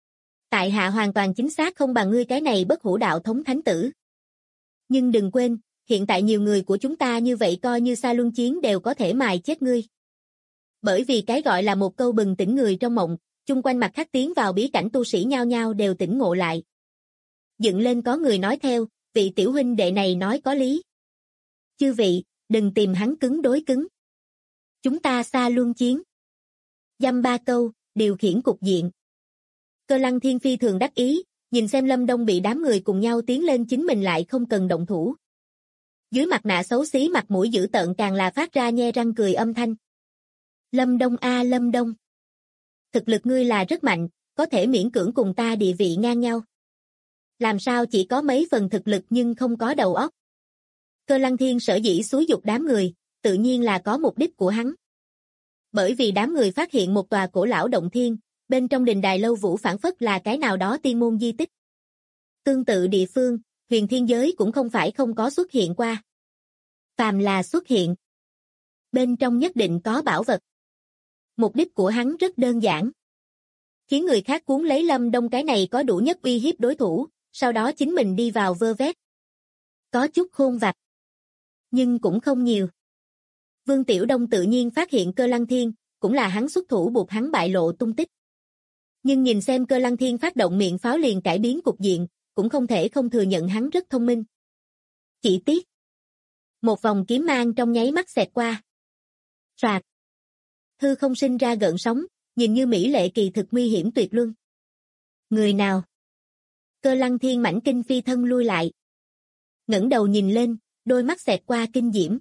Tại hạ hoàn toàn chính xác không bằng ngươi cái này bất hủ đạo thống thánh tử. Nhưng đừng quên, hiện tại nhiều người của chúng ta như vậy coi như xa luân chiến đều có thể mài chết ngươi. Bởi vì cái gọi là một câu bừng tỉnh người trong mộng, chung quanh mặt khác tiến vào bí cảnh tu sĩ nhao nhao đều tỉnh ngộ lại. Dựng lên có người nói theo, vị tiểu huynh đệ này nói có lý. Chư vị, đừng tìm hắn cứng đối cứng. Chúng ta xa luân chiến. Dăm 3 câu, điều khiển cục diện. Cơ Lăng Thiên phi thường đắc ý, nhìn xem Lâm Đông bị đám người cùng nhau tiến lên chính mình lại không cần động thủ. Dưới mặt nạ xấu xí mặt mũi dữ tợn càng là phát ra nhe răng cười âm thanh. Lâm Đông a Lâm Đông. Thực lực ngươi là rất mạnh, có thể miễn cưỡng cùng ta địa vị ngang nhau. Làm sao chỉ có mấy phần thực lực nhưng không có đầu óc. Cơ Lăng Thiên sở dĩ xúi giục đám người, tự nhiên là có mục đích của hắn. Bởi vì đám người phát hiện một tòa cổ lão động thiên, bên trong đình đài lâu vũ phảng phất là cái nào đó tiên môn di tích. Tương tự địa phương, huyền thiên giới cũng không phải không có xuất hiện qua. Phàm là xuất hiện, bên trong nhất định có bảo vật. Mục đích của hắn rất đơn giản. Khiến người khác cuốn lấy Lâm Đông cái này có đủ nhất uy hiếp đối thủ, sau đó chính mình đi vào vơ vét. Có chút khôn vặt, nhưng cũng không nhiều. Vương Tiểu Đông tự nhiên phát hiện Cơ Lăng Thiên, cũng là hắn xuất thủ buộc hắn bại lộ tung tích. Nhưng nhìn xem Cơ Lăng Thiên phát động miệng pháo liền cải biến cục diện, cũng không thể không thừa nhận hắn rất thông minh. Chỉ tiếc, một vòng kiếm mang trong nháy mắt xẹt qua. Soạt. Hư không sinh ra gợn sóng, nhìn như mỹ lệ kỳ thực nguy hiểm tuyệt luân. Người nào? Cơ Lăng Thiên mảnh kinh phi thân lui lại. Ngẩng đầu nhìn lên, đôi mắt xẹt qua kinh diễm.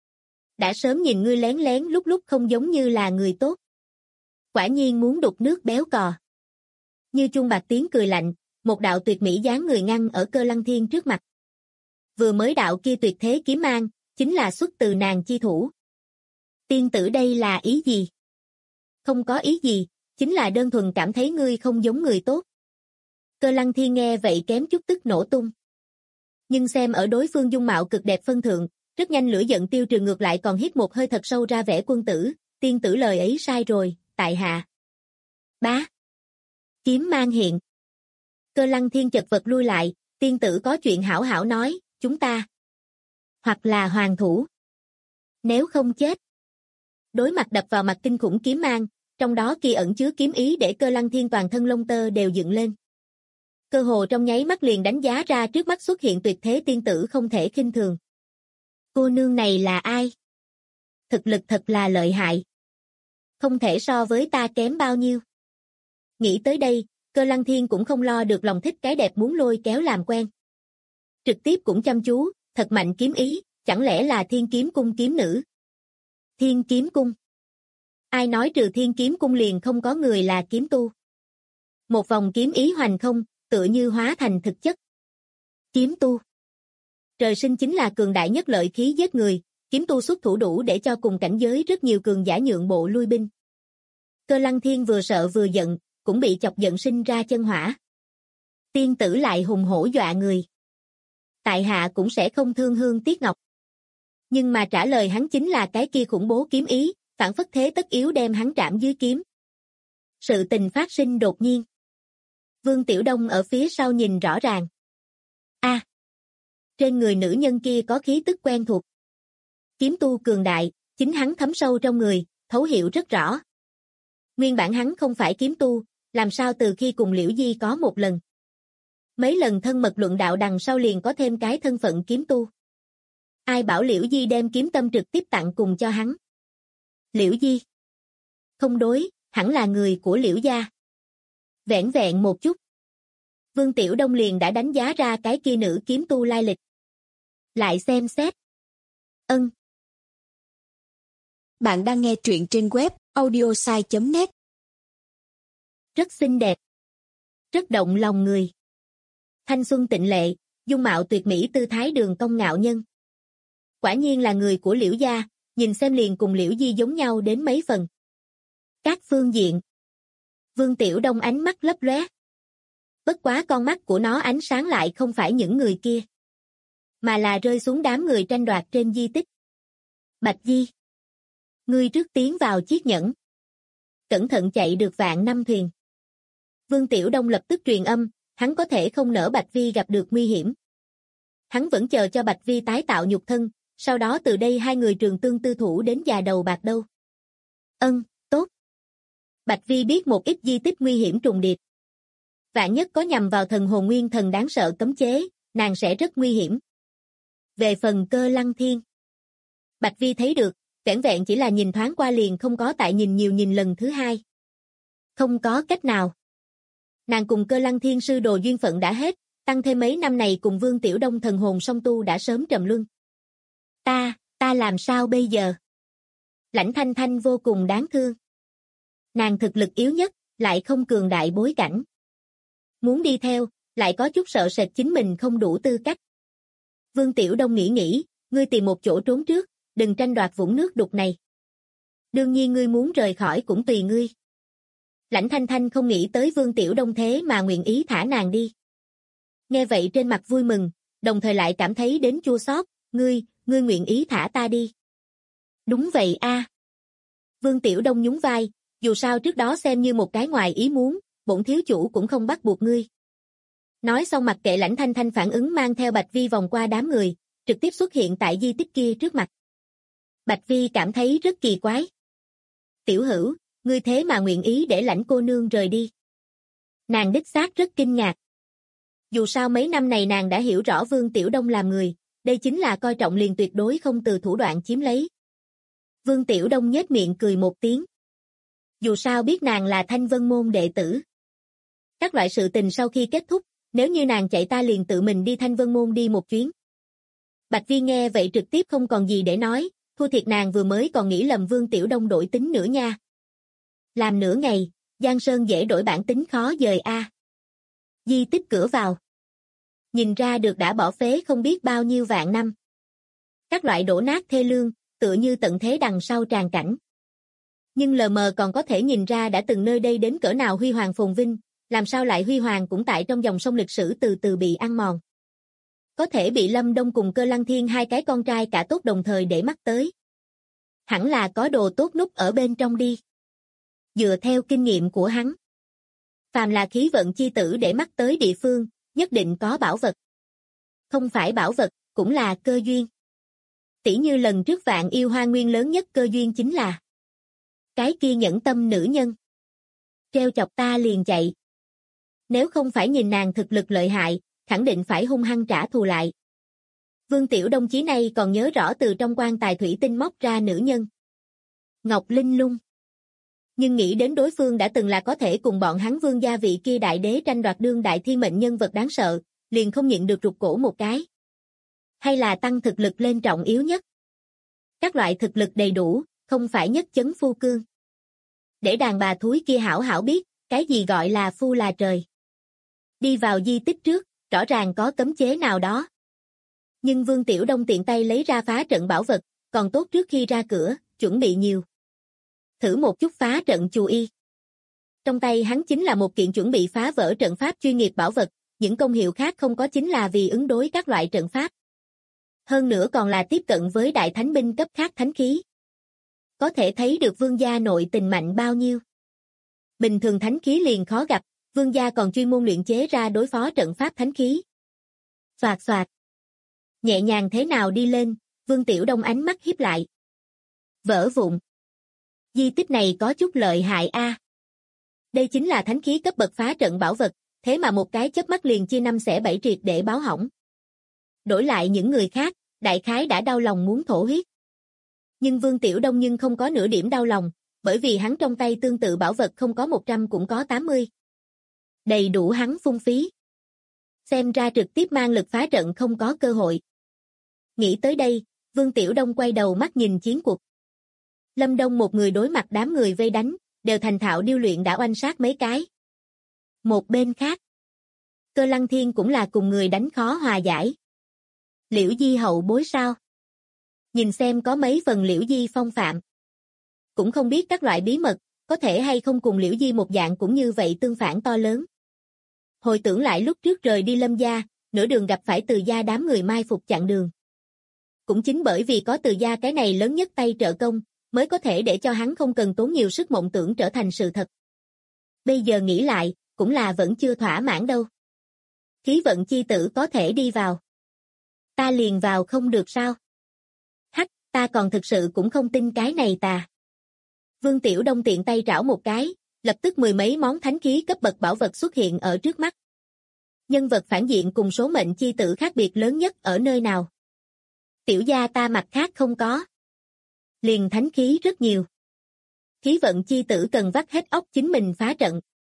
Đã sớm nhìn ngươi lén lén lúc lúc không giống như là người tốt. Quả nhiên muốn đục nước béo cò. Như chuông bạc tiếng cười lạnh, một đạo tuyệt mỹ dáng người ngăn ở Cơ Lăng Thiên trước mặt. Vừa mới đạo kia tuyệt thế kiếm mang, chính là xuất từ nàng chi thủ. Tiên tử đây là ý gì? Không có ý gì, chính là đơn thuần cảm thấy ngươi không giống người tốt. Cơ Lăng Thiên nghe vậy kém chút tức nổ tung. Nhưng xem ở đối phương dung mạo cực đẹp phân thượng, rất nhanh lửa giận tiêu trừ ngược lại còn hít một hơi thật sâu ra vẻ quân tử, tiên tử lời ấy sai rồi, tại hạ. Bá. Kiếm mang hiện. Cơ Lăng Thiên chật vật lui lại, tiên tử có chuyện hảo hảo nói, chúng ta. Hoặc là hoàng thủ. Nếu không chết. Đối mặt đập vào mặt kinh khủng kiếm mang, trong đó kỳ ẩn chứa kiếm ý để Cơ Lăng Thiên toàn thân lông tơ đều dựng lên. Cơ hồ trong nháy mắt liền đánh giá ra trước mắt xuất hiện tuyệt thế tiên tử không thể khinh thường. Cô nương này là ai? Thực lực thật là lợi hại. Không thể so với ta kém bao nhiêu. Nghĩ tới đây, Cơ Lăng Thiên cũng không lo được lòng thích cái đẹp muốn lôi kéo làm quen. Trực tiếp cũng chăm chú, thật mạnh kiếm ý, chẳng lẽ là Thiên Kiếm Cung kiếm nữ? Thiên Kiếm Cung. Ai nói trừ Thiên Kiếm Cung liền không có người là kiếm tu? Một vòng kiếm ý hoành không, tựa như hóa thành thực chất. Kiếm tu. Trời sinh chính là cường đại nhất lợi khí giết người, kiếm tu xuất thủ đủ để cho cùng cảnh giới rất nhiều cường giả nhượng bộ lui binh. Cơ Lăng Thiên vừa sợ vừa giận, cũng bị chọc giận sinh ra chân hỏa. Tiên tử lại hùng hổ dọa người. Tại hạ cũng sẽ không thương hương tiếc ngọc. Nhưng mà trả lời hắn chính là cái kia khủng bố kiếm ý, phản phất thế tất yếu đem hắn trảm dưới kiếm. Sự tình phát sinh đột nhiên. Vương Tiểu Đông ở phía sau nhìn rõ ràng. Trên người nữ nhân kia có khí tức quen thuộc. Kiếm tu cường đại, chính hắn thấm sâu trong người, thấu hiểu rất rõ. Nguyên bản hắn không phải kiếm tu, làm sao từ khi cùng Liễu Di có một lần. Mấy lần thân mật luận đạo đằng sau liền có thêm cái thân phận kiếm tu. Ai bảo Liễu Di đem kiếm tâm trực tiếp tặng cùng cho hắn. Liễu Di. Không đối, hẳn là người của Liễu gia. Vẻn vẹn một chút. Vương Tiểu Đông liền đã đánh giá ra cái kia nữ kiếm tu lai lịch. Lại xem xét. Ân. Bạn đang nghe truyện trên web audiosai.net. Rất xinh đẹp. Rất động lòng người. Thanh xuân tịnh lệ, dung mạo tuyệt mỹ tư thái đường cong ngạo nhân. Quả nhiên là người của Liễu gia, nhìn xem liền cùng Liễu Di giống nhau đến mấy phần. Các phương diện. Vương Tiểu Đông ánh mắt lấp lóe. Bất quá con mắt của nó ánh sáng lại không phải những người kia, mà là rơi xuống đám người tranh đoạt trên di tích. Bạch Di. Ngươi trước tiến vào chiếc nhẫn. Cẩn thận chạy được vạn năm thuyền. Vương Tiểu Đông lập tức truyền âm, hắn có thể không nỡ Bạch Vi gặp được nguy hiểm. Hắn vẫn chờ cho Bạch Vi tái tạo nhục thân, sau đó từ đây hai người trường tương tư thủ đến già đầu bạc đâu. Ân, tốt. Bạch Vi biết một ít di tích nguy hiểm trùng điệp. Vạn nhất có nhằm vào thần hồn nguyên thần đáng sợ cấm chế, nàng sẽ rất nguy hiểm. Về phần Cơ Lăng Thiên, Bạch Vi thấy được, vẻn vẹn chỉ là nhìn thoáng qua liền không có tại nhìn nhiều nhìn lần thứ hai. Không có cách nào. Nàng cùng Cơ Lăng Thiên sư đồ duyên phận đã hết, tăng thêm mấy năm này cùng Vương Tiểu Đông thần hồn song tu đã sớm trầm luân. Ta làm sao bây giờ? Lãnh Thanh Thanh vô cùng đáng thương. Nàng thực lực yếu nhất, lại không cường đại bối cảnh. Muốn đi theo, lại có chút sợ sệt chính mình không đủ tư cách. Vương Tiểu Đông nghĩ, ngươi tìm một chỗ trốn trước, đừng tranh đoạt vũng nước đục này. Đương nhiên ngươi muốn rời khỏi cũng tùy ngươi. Lãnh Thanh Thanh không nghĩ tới Vương Tiểu Đông thế mà nguyện ý thả nàng đi. Nghe vậy trên mặt vui mừng, đồng thời lại cảm thấy đến chua xót, ngươi nguyện ý thả ta đi. Đúng vậy a. Vương Tiểu Đông nhún vai, dù sao trước đó xem như một cái ngoài ý muốn, bổn thiếu chủ cũng không bắt buộc ngươi. Nói xong mặc kệ Lãnh Thanh Thanh phản ứng mang theo Bạch Vi vòng qua đám người, trực tiếp xuất hiện tại di tích kia trước mặt. Bạch Vi cảm thấy rất kỳ quái. Tiểu Hữu, ngươi thế mà nguyện ý để Lãnh cô nương rời đi. Nàng đích xác rất kinh ngạc. Dù sao mấy năm này nàng đã hiểu rõ Vương Tiểu Đông làm người, đây chính là coi trọng liền tuyệt đối không từ thủ đoạn chiếm lấy. Vương Tiểu Đông nhếch miệng cười một tiếng. Dù sao biết nàng là Thanh Vân môn đệ tử. Các loại sự tình sau khi kết thúc, nếu như nàng chạy ta liền tự mình đi Thanh Vân môn đi một chuyến. Bạch Vi nghe vậy trực tiếp không còn gì để nói, thua thiệt nàng vừa mới còn nghĩ lầm Vương Tiểu Đông đổi tính nữa nha. Làm nửa ngày, Giang Sơn dễ đổi bản tính khó dời a. Di tích cửa vào. Nhìn ra được đã bỏ phế không biết bao nhiêu vạn năm. Các loại đổ nát thê lương, tựa như tận thế đằng sau tràn cảnh. Nhưng lờ mờ còn có thể nhìn ra đã từng nơi đây đến cỡ nào huy hoàng phồn vinh, làm sao lại huy hoàng cũng tại trong dòng sông lịch sử từ từ bị ăn mòn. Có thể bị Lâm Đông cùng Cơ Lăng Thiên hai cái con trai cả tốt đồng thời để mắt tới. Hẳn là có đồ tốt núp ở bên trong đi. Dựa theo kinh nghiệm của hắn, phàm là khí vận chi tử để mắt tới địa phương, nhất định có bảo vật. Không phải bảo vật, cũng là cơ duyên. Tỉ như lần trước Vạn Yêu Hoa Nguyên lớn nhất cơ duyên chính là cái kia nhẫn tâm nữ nhân. Treo chọc ta liền chạy. Nếu không phải nhìn nàng thực lực lợi hại, khẳng định phải hung hăng trả thù lại. Vương Tiểu Đông chí này còn nhớ rõ từ trong quan tài thủy tinh móc ra nữ nhân. Ngọc Linh Lung. Nhưng nghĩ đến đối phương đã từng là có thể cùng bọn hắn Vương gia vị kia đại đế tranh đoạt đương đại thiên mệnh nhân vật đáng sợ, liền không nhịn được rụt cổ một cái. Hay là tăng thực lực lên trọng yếu nhất. Các loại thực lực đầy đủ, không phải nhất chấn phu cương. Để đàn bà thúi kia hảo hảo biết, cái gì gọi là phu là trời. Đi vào di tích trước, rõ ràng có cấm chế nào đó. Nhưng Vương Tiểu Đông tiện tay lấy ra phá trận bảo vật, còn tốt trước khi ra cửa, chuẩn bị nhiều. Thử một chút phá trận chú y. Trong tay hắn chính là một kiện chuẩn bị phá vỡ trận pháp chuyên nghiệp bảo vật, những công hiệu khác không có chính là vì ứng đối các loại trận pháp. Hơn nữa còn là tiếp cận với đại thánh binh cấp khác thánh khí. Có thể thấy được vương gia nội tình mạnh bao nhiêu. Bình thường thánh khí liền khó gặp, vương gia còn chuyên môn luyện chế ra đối phó trận pháp thánh khí. Xoạt xoạt. Nhẹ nhàng thế nào đi lên, Vương Tiểu Đông ánh mắt híp lại. Vỡ vụn. Di tích này có chút lợi hại a. Đây chính là thánh khí cấp bậc phá trận bảo vật, thế mà một cái chớp mắt liền chia năm xẻ bảy triệt để báo hỏng. Đổi lại những người khác, đại khái đã đau lòng muốn thổ huyết. Nhưng Vương Tiểu Đông nhưng không có nửa điểm đau lòng, bởi vì hắn trong tay tương tự bảo vật không có 100 cũng có 80. Đầy đủ hắn phung phí. Xem ra trực tiếp mang lực phá trận không có cơ hội. Nghĩ tới đây, Vương Tiểu Đông quay đầu mắt nhìn chiến cuộc. Lâm Đông một người đối mặt đám người vây đánh, đều thành thạo điêu luyện đã oanh sát mấy cái. Một bên khác, Cơ Lăng Thiên cũng là cùng người đánh khó hòa giải. Liễu Di hậu bối sao? Nhìn xem có mấy phần Liễu Di phong phạm. Cũng không biết các loại bí mật, có thể hay không cùng Liễu Di một dạng cũng như vậy tương phản to lớn. Hồi tưởng lại lúc trước rời đi Lâm gia, nửa đường gặp phải Từ gia đám người mai phục chặn đường. Cũng chính bởi vì có Từ gia cái này lớn nhất tay trợ công, mới có thể để cho hắn không cần tốn nhiều sức mộng tưởng trở thành sự thật. Bây giờ nghĩ lại, cũng là vẫn chưa thỏa mãn đâu. Khí vận chi tử có thể đi vào. Ta liền vào không được sao? Hắc, ta còn thực sự cũng không tin cái này tà. Vương Tiểu Đông tiện tay trảo một cái, lập tức mười mấy món thánh khí cấp bậc bảo vật xuất hiện ở trước mắt. Nhân vật phản diện cùng số mệnh chi tử khác biệt lớn nhất ở nơi nào? Tiểu gia ta mặt khác không có. Liền thánh khí rất nhiều. Khí vận chi tử cần vắt hết óc chính mình phá trận.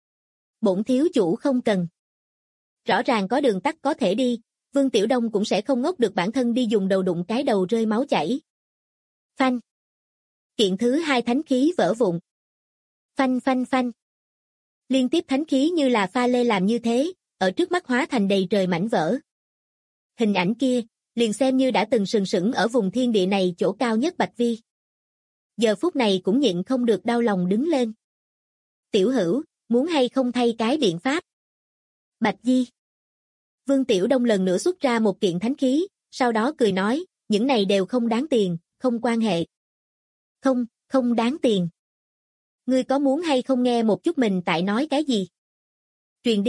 Bổn thiếu chủ không cần. Rõ ràng có đường tắt có thể đi, Vương Tiểu Đông cũng sẽ không ngốc được bản thân đi dùng đầu đụng cái đầu rơi máu chảy. Phanh. Kiện thứ hai thánh khí vỡ vụn. Phanh phanh phanh. Liên tiếp thánh khí như là pha lê làm như thế, ở trước mắt hóa thành đầy trời mảnh vỡ. Hình ảnh kia, liền xem như đã từng sừng sững ở vùng thiên địa này chỗ cao nhất Bạch Vi. Giờ phút này cũng nhịn không được đau lòng đứng lên. Tiểu Hữu, muốn hay không thay cái biện pháp? Bạch Di. Vương Tiểu Đông lần nữa xuất ra một kiện thánh khí, sau đó cười nói, những này đều không đáng tiền, không quan hệ. Không, không đáng tiền. Ngươi có muốn hay không nghe một chút mình tại nói cái gì? Truyền đi,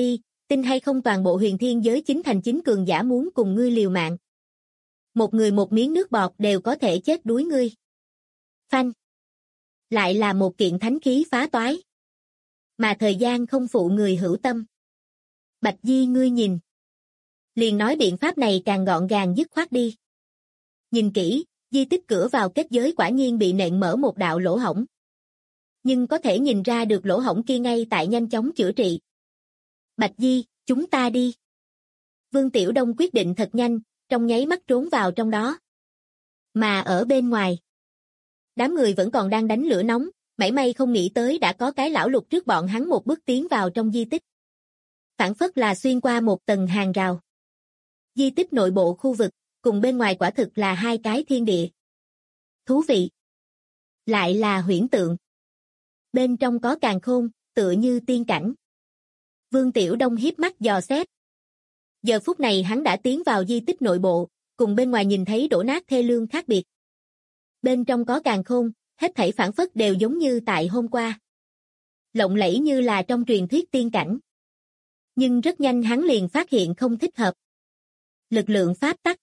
tin hay không toàn bộ huyền thiên giới chính thành chính cường giả muốn cùng ngươi liều mạng. Một người một miếng nước bọt đều có thể chết đuối ngươi. Phanh. Lại là một kiện thánh khí phá toái. Mà thời gian không phụ người hữu tâm. Bạch Di ngươi nhìn. Liền nói biện pháp này càng gọn gàng dứt khoát đi. Nhìn kỹ, di tích cửa vào kết giới quả nhiên bị nện mở một đạo lỗ hổng. Nhưng có thể nhìn ra được lỗ hổng kia ngay tại nhanh chóng chữa trị. Bạch Di, chúng ta đi. Vương Tiểu Đông quyết định thật nhanh, trong nháy mắt trốn vào trong đó. Mà ở bên ngoài, đám người vẫn còn đang đánh lửa nóng, mảy may không nghĩ tới đã có cái lão lục trước bọn hắn một bước tiến vào trong di tích. Phản phất là xuyên qua một tầng hàng rào. Di tích nội bộ khu vực, cùng bên ngoài quả thực là hai cái thiên địa. Thú vị. Lại là huyễn tượng. Bên trong có càn khôn, tựa như tiên cảnh. Vương Tiểu Đông hiếp mắt dò xét. Giờ phút này hắn đã tiến vào di tích nội bộ, cùng bên ngoài nhìn thấy đổ nát thê lương khác biệt. Bên trong có càn khôn, hết thảy phản phất đều giống như tại hôm qua. Lộng lẫy như là trong truyền thuyết tiên cảnh. Nhưng rất nhanh hắn liền phát hiện không thích hợp. Lực lượng pháp tắc.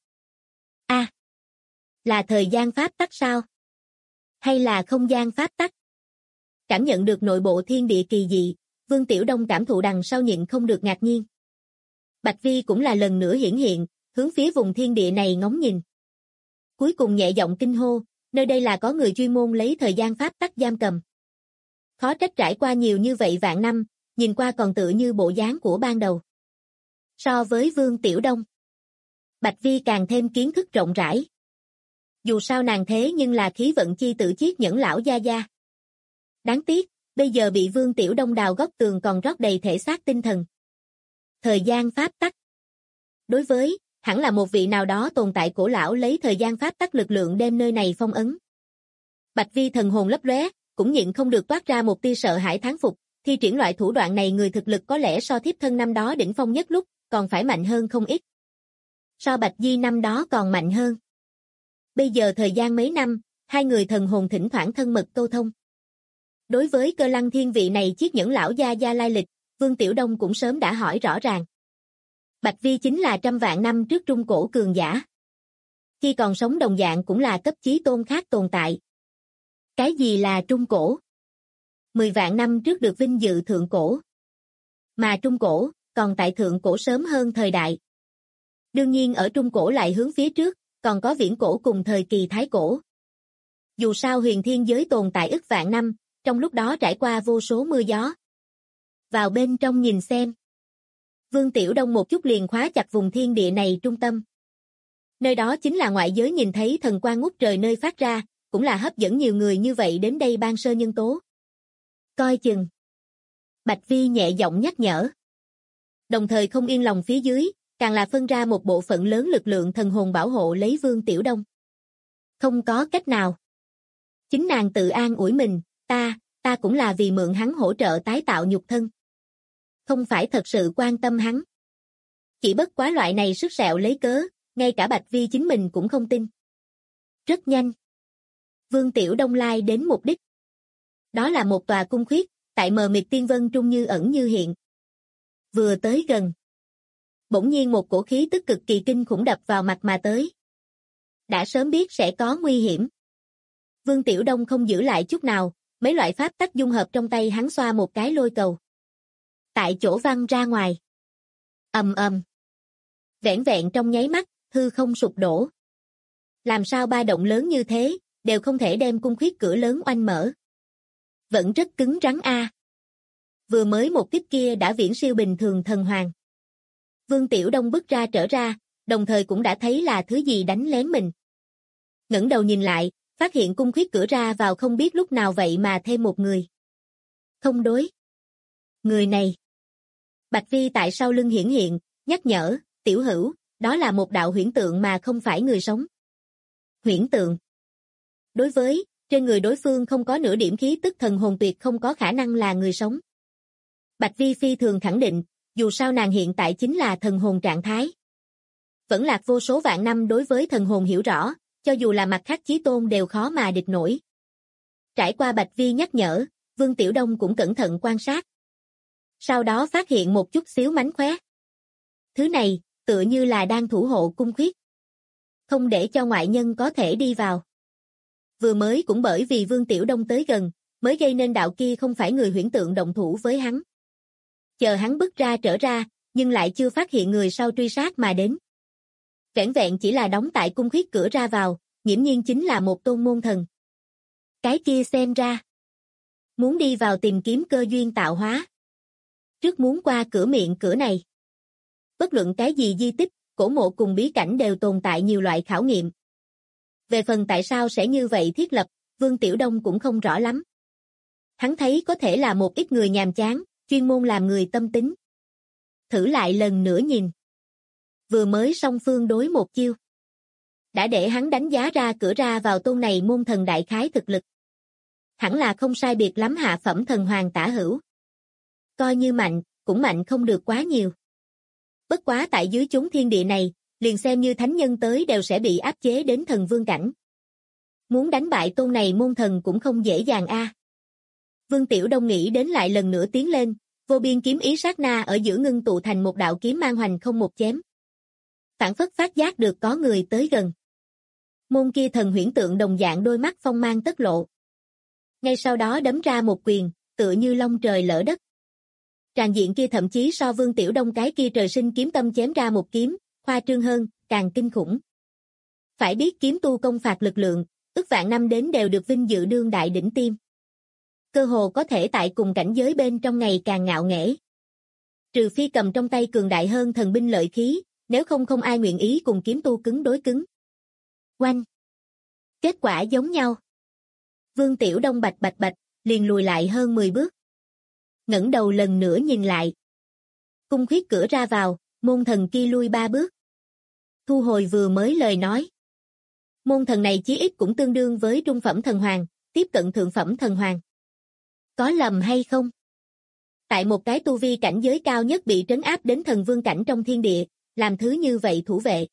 Là thời gian pháp tắc sao? Hay là không gian pháp tắc? Cảm nhận được nội bộ thiên địa kỳ dị, Vương Tiểu Đông cảm thụ đằng sau nhịn không được ngạc nhiên. Bạch Vi cũng là lần nữa hiển hiện, hướng phía vùng thiên địa này ngóng nhìn. Cuối cùng nhẹ giọng kinh hô, nơi đây là có người chuyên môn lấy thời gian pháp tắc giam cầm. Khó trách trải qua nhiều như vậy vạn năm, nhìn qua còn tựa như bộ dáng của ban đầu. So với Vương Tiểu Đông, Bạch Vi càng thêm kiến thức rộng rãi. Dù sao nàng thế nhưng là khí vận chi tự chiết nhẫn lão gia gia. Đáng tiếc, bây giờ bị Vương Tiểu Đông đào góc tường còn rót đầy thể xác tinh thần. Thời gian pháp tắc. Đối với, hẳn là một vị nào đó tồn tại cổ lão lấy thời gian pháp tắc lực lượng đem nơi này phong ấn. Bạch Vi thần hồn lấp lóe, cũng nhịn không được toát ra một tia sợ hãi thán phục, thi triển loại thủ đoạn này người thực lực có lẽ so thiếp thân năm đó đỉnh phong nhất lúc, còn phải mạnh hơn không ít. So Bạch Di năm đó còn mạnh hơn. Bây giờ thời gian mấy năm, hai người thần hồn thỉnh thoảng thân mật câu thông. Đối với Cơ Lăng Thiên vị này chiết nhẫn lão gia gia lai lịch, Vương Tiểu Đông cũng sớm đã hỏi rõ ràng. Bạch Vi chính là trăm vạn năm trước trung cổ cường giả. Khi còn sống đồng dạng cũng là cấp chí tôn khác tồn tại. Cái gì là trung cổ? 10 vạn năm trước được vinh dự thượng cổ. Mà trung cổ, còn tại thượng cổ sớm hơn thời đại. Đương nhiên ở trung cổ lại hướng phía trước, còn có viễn cổ cùng thời kỳ thái cổ. Dù sao huyền thiên giới tồn tại ức vạn năm, trong lúc đó trải qua vô số mưa gió. Vào bên trong nhìn xem. Vương Tiểu Đông một chút liền khóa chặt vùng thiên địa này trung tâm. Nơi đó chính là ngoại giới nhìn thấy thần quang ngút trời nơi phát ra, cũng là hấp dẫn nhiều người như vậy đến đây ban sơ nhân tố. Coi chừng. Bạch Vi nhẹ giọng nhắc nhở. Đồng thời không yên lòng phía dưới, càng là phân ra một bộ phận lớn lực lượng thần hồn bảo hộ lấy Vương Tiểu Đông. Không có cách nào. Chính nàng tự an ủi mình, ta cũng là vì mượn hắn hỗ trợ tái tạo nhục thân. Không phải thật sự quan tâm hắn. Chỉ bất quá loại này sức sẹo lấy cớ, ngay cả Bạch Vi chính mình cũng không tin. Rất nhanh. Vương Tiểu Đông lai đến mục đích. Đó là một tòa cung khuyết, tại mờ mịt tiên vân trung như ẩn như hiện. Vừa tới gần. Bỗng nhiên một cổ khí tức cực kỳ kinh khủng đập vào mặt mà tới. Đã sớm biết sẽ có nguy hiểm. Vương Tiểu Đông không giữ lại chút nào, mấy loại pháp tắc dung hợp trong tay hắn xoa một cái lôi cầu. Tại chỗ văng ra ngoài. Ầm ầm. Vẻn vẹn trong nháy mắt, hư không sụp đổ. Làm sao ba động lớn như thế, đều không thể đem cung khuyết cửa lớn oanh mở. Vẫn rất cứng rắn a. Vừa mới một kích kia đã viễn siêu bình thường thần hoàng. Vương Tiểu Đông bước ra trở ra, đồng thời cũng đã thấy là thứ gì đánh lén mình. Ngẩng đầu nhìn lại, phát hiện cung khuyết cửa ra vào không biết lúc nào vậy mà thêm một người. Không đối. Người này. Bạch Vi tại sau lưng hiển hiện, nhắc nhở, Tiểu Hữu, đó là một đạo huyễn tượng mà không phải người sống. Huyễn tượng. Đối với, trên người đối phương không có nửa điểm khí tức thần hồn tuyệt không có khả năng là người sống. Bạch Vi phi thường khẳng định, dù sao nàng hiện tại chính là thần hồn trạng thái. Vẫn lạc vô số vạn năm đối với thần hồn hiểu rõ, cho dù là mặt khác chí tôn đều khó mà địch nổi. Trải qua Bạch Vi nhắc nhở, Vương Tiểu Đông cũng cẩn thận quan sát. Sau đó phát hiện một chút xíu mánh khóe. Thứ này, tựa như là đang thủ hộ cung khuyết. Không để cho ngoại nhân có thể đi vào. Vừa mới cũng bởi vì Vương Tiểu Đông tới gần, mới gây nên đạo kia không phải người huyễn tượng động thủ với hắn. Chờ hắn bước ra trở ra, nhưng lại chưa phát hiện người sau truy sát mà đến. Vẻn vẹn chỉ là đóng tại cung khuyết cửa ra vào, nghiễm nhiên chính là một tôn môn thần. Cái kia xem ra, muốn đi vào tìm kiếm cơ duyên tạo hóa. Trước muốn qua cửa miệng cửa này. Bất luận cái gì di tích, cổ mộ cùng bí cảnh đều tồn tại nhiều loại khảo nghiệm. Về phần tại sao sẽ như vậy thiết lập, Vương Tiểu Đông cũng không rõ lắm. Hắn thấy có thể là một ít người nhàm chán, chuyên môn làm người tâm tính. Thử lại lần nữa nhìn. Vừa mới song phương đối một chiêu. Đã để hắn đánh giá ra cửa ra vào tôn này môn thần đại khái thực lực. Hẳn là không sai biệt lắm hạ phẩm thần hoàng tả hữu. Coi như mạnh, cũng mạnh không được quá nhiều. Bất quá tại dưới chốn thiên địa này, liền xem như thánh nhân tới đều sẽ bị áp chế đến thần vương cảnh. Muốn đánh bại tôn này môn thần cũng không dễ dàng a. Vương Tiểu Đông nghĩ đến lại lần nữa tiến lên, vô biên kiếm ý sát na ở giữa ngưng tụ thành một đạo kiếm mang hoành không một chém. Phản phất phát giác được có người tới gần. Môn kia thần huyễn tượng đồng dạng đôi mắt phong mang tất lộ. Ngay sau đó đấm ra một quyền, tựa như long trời lỡ đất. Tràng diện kia thậm chí so Vương Tiểu Đông cái kia trời sinh kiếm tâm chém ra một kiếm, khoa trương hơn, càng kinh khủng. Phải biết kiếm tu công phạt lực lượng, ức vạn năm đến đều được vinh dự đương đại đỉnh tiêm. Cơ hồ có thể tại cùng cảnh giới bên trong ngày càng ngạo nghễ. Trừ phi cầm trong tay cường đại hơn thần binh lợi khí, nếu không không ai nguyện ý cùng kiếm tu cứng đối cứng. Oanh! Kết quả giống nhau. Vương Tiểu Đông bạch bạch bạch, liền lùi lại hơn 10 bước. Ngẩng đầu lần nữa nhìn lại. Cung khuyết cửa ra vào, môn thần kia lui 3 bước. Thu hồi vừa mới lời nói. Môn thần này chí ít cũng tương đương với trung phẩm thần hoàng, tiếp cận thượng phẩm thần hoàng. Có lầm hay không? Tại một cái tu vi cảnh giới cao nhất bị trấn áp đến thần vương cảnh trong thiên địa, làm thứ như vậy thủ vệ.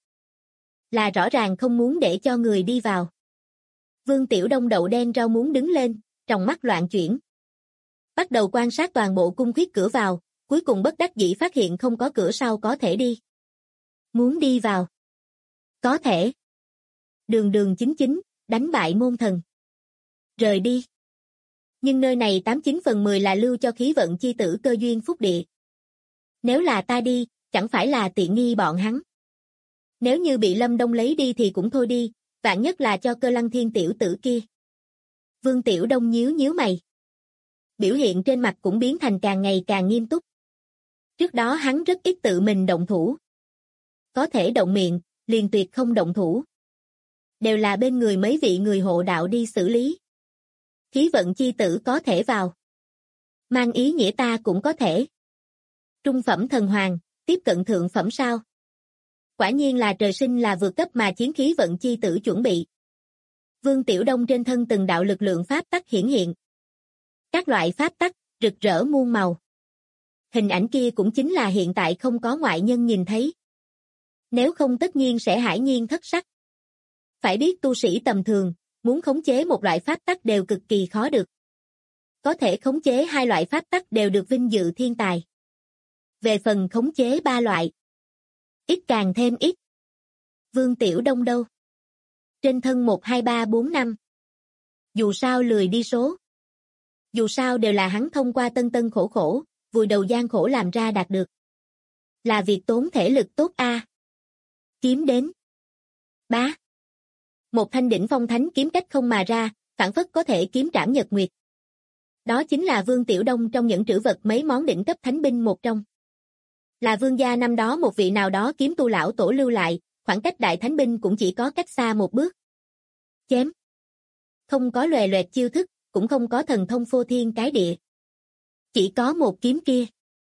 Là rõ ràng không muốn để cho người đi vào. Vương Tiểu Đông đậu đen rau muốn đứng lên, trong mắt loạn chuyển. Bắt đầu quan sát toàn bộ cung khuyết cửa vào, cuối cùng bất đắc dĩ phát hiện không có cửa sau có thể đi. Muốn đi vào. Có thể. Đường đường chính chính, đánh bại môn thần. Rời đi. Nhưng nơi này 89/10 là lưu cho khí vận chi tử cơ duyên phúc địa. Nếu là ta đi, chẳng phải là tiện nghi bọn hắn. Nếu như bị Lâm Đông lấy đi thì cũng thôi đi, vạn nhất là cho Cơ Lăng Thiên tiểu tử kia. Vương Tiểu Đông nhíu nhíu mày. Biểu hiện trên mặt cũng biến thành càng ngày càng nghiêm túc. Trước đó hắn rất ít tự mình động thủ. Có thể động miệng, liền tuyệt không động thủ. Đều là bên người mấy vị người hộ đạo đi xử lý. Khí vận chi tử có thể vào. Mang ý nghĩa ta cũng có thể. Trung phẩm thần hoàng, tiếp cận thượng phẩm sao? Quả nhiên là trời sinh là vượt cấp mà chiến khí vận chi tử chuẩn bị. Vương Tiểu Đông trên thân từng đạo lực lượng pháp tắc hiển hiện. Các loại pháp tắc, rực rỡ muôn màu. Hình ảnh kia cũng chính là hiện tại không có ngoại nhân nhìn thấy. Nếu không tất nhiên sẽ hải nhiên thất sắc. Phải biết tu sĩ tầm thường, muốn khống chế một loại pháp tắc đều cực kỳ khó được. Có thể khống chế 2 loại pháp tắc đều được vinh dự thiên tài. Về phần khống chế 3 loại, ít càng thêm ít. Vương Tiểu Đông đâu? Trên thân 1 2 3 4 5. Dù sao lười đi số. Dù sao đều là hắn thông qua tân tân khổ khổ, vùi đầu gian khổ làm ra đạt được. Là việc tốn thể lực tốt a. Kiếm đến. Bá. Một thanh đỉnh phong thánh kiếm cách không mà ra, phảng phất có thể kiếm trảm nhật nguyệt. Đó chính là Vương Tiểu Đông trong những trữ vật mấy món đỉnh cấp thánh binh một trong. Là vương gia năm đó một vị nào đó kiếm tu lão tổ lưu lại, khoảng cách đại thánh binh cũng chỉ có cách xa một bước. Chém. Không có lòe loẹt chiêu thức, cũng không có thần thông phô thiên cái địa. Chỉ có một kiếm kia.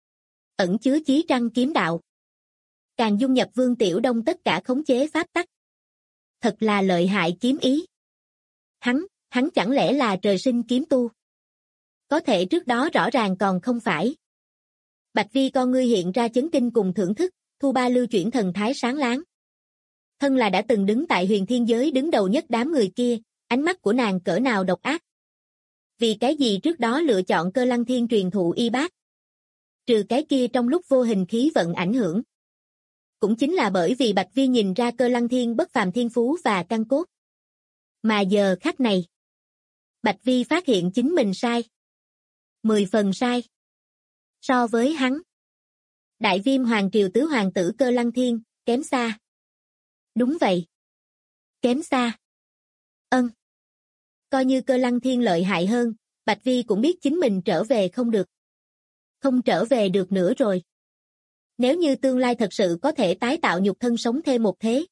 Ẩn chứa chí trăng kiếm đạo. Càng dung nhập Vương Tiểu Đông tất cả khống chế pháp tắc. Thật là lợi hại kiếm ý. Hắn chẳng lẽ là trời sinh kiếm tu? Có thể trước đó rõ ràng còn không phải. Bạch Vi con ngươi hiện ra chấn kinh cùng thưởng thức, Thu Ba lưu chuyển thần thái sáng láng. Thân là đã từng đứng tại huyền thiên giới đứng đầu nhất đám người kia, ánh mắt của nàng cỡ nào độc ác. Vì cái gì trước đó lựa chọn Cơ Lăng Thiên truyền thụ y bác? Trừ cái kia trong lúc vô hình khí vận ảnh hưởng. Cũng chính là bởi vì Bạch Vi nhìn ra Cơ Lăng Thiên bất phàm thiên phú và căn cốt. Mà giờ khắc này, Bạch Vi phát hiện chính mình sai. 10 phần sai. So với hắn, Đại Viêm Hoàng Triều tứ hoàng tử Cơ Lăng Thiên, kém xa. Đúng vậy. Kém xa. Coi như Cơ Lăng Thiên lợi hại hơn, Bạch Vi cũng biết chính mình trở về không được. Không trở về được nữa rồi. Nếu như tương lai thật sự có thể tái tạo nhục thân sống thêm một thế.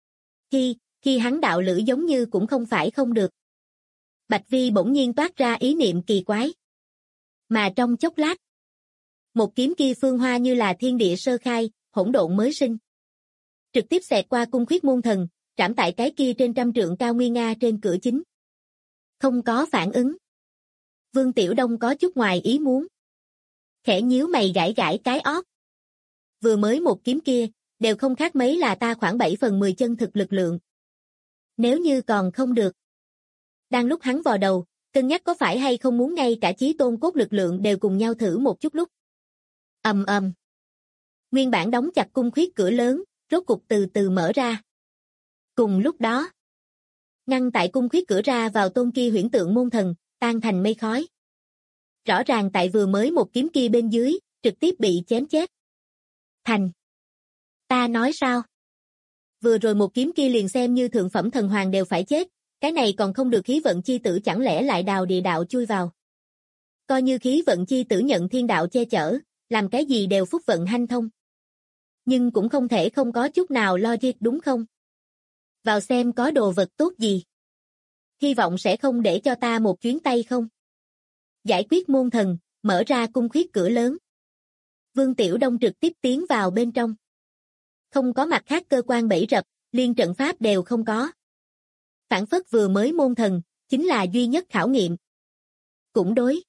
Khi hắn đạo lữ giống như cũng không phải không được. Bạch Vi bỗng nhiên toát ra ý niệm kỳ quái. Mà trong chốc lát, một kiếm kia phương hoa như là thiên địa sơ khai, hỗn độn mới sinh. Trực tiếp xẹt qua cung khuyết môn thần, trảm tại cái kia trên 100 trượng cao nguy nga trên cửa chính. Không có phản ứng. Vương Tiểu Đông có chút ngoài ý muốn. Khẽ nhíu mày gãi gãi cái ót. Vừa mới một kiếm kia, đều không khác mấy là ta khoảng 7/10 chân thực lực lượng. Nếu như còn không được. Đang lúc hắn vò đầu, cân nhắc có phải hay không muốn ngay cả chí tôn cốt lực lượng đều cùng nhau thử một chút lúc. Ầm ầm. Nguyên bản đóng chặt cung khuyết cửa lớn, rốt cục từ từ mở ra. Cùng lúc đó, ngăn tại cung khuyết cửa ra vào tôn kia huyễn tượng môn thần, tan thành mây khói. Rõ ràng tại vừa mới một kiếm kia bên dưới, trực tiếp bị chém chết. Thành. Ta nói sao? Vừa rồi một kiếm kia liền xem như thượng phẩm thần hoàng đều phải chết, cái này còn không được khí vận chi tử chẳng lẽ lại đào địa đạo chui vào. Coi như khí vận chi tử nhận thiên đạo che chở, làm cái gì đều phúc vận hanh thông. Nhưng cũng không thể không có chút nào logic đúng không? Vào xem có đồ vật tốt gì. Hy vọng sẽ không để cho ta một chuyến tay không. Giải quyết môn thần, mở ra cung khuyết cửa lớn. Vương Tiểu Đông trực tiếp tiến vào bên trong. Không có mặt khác cơ quan bẫy rập, liên trận pháp đều không có. Phản phất vừa mới môn thần, chính là duy nhất khảo nghiệm. Cũng đối.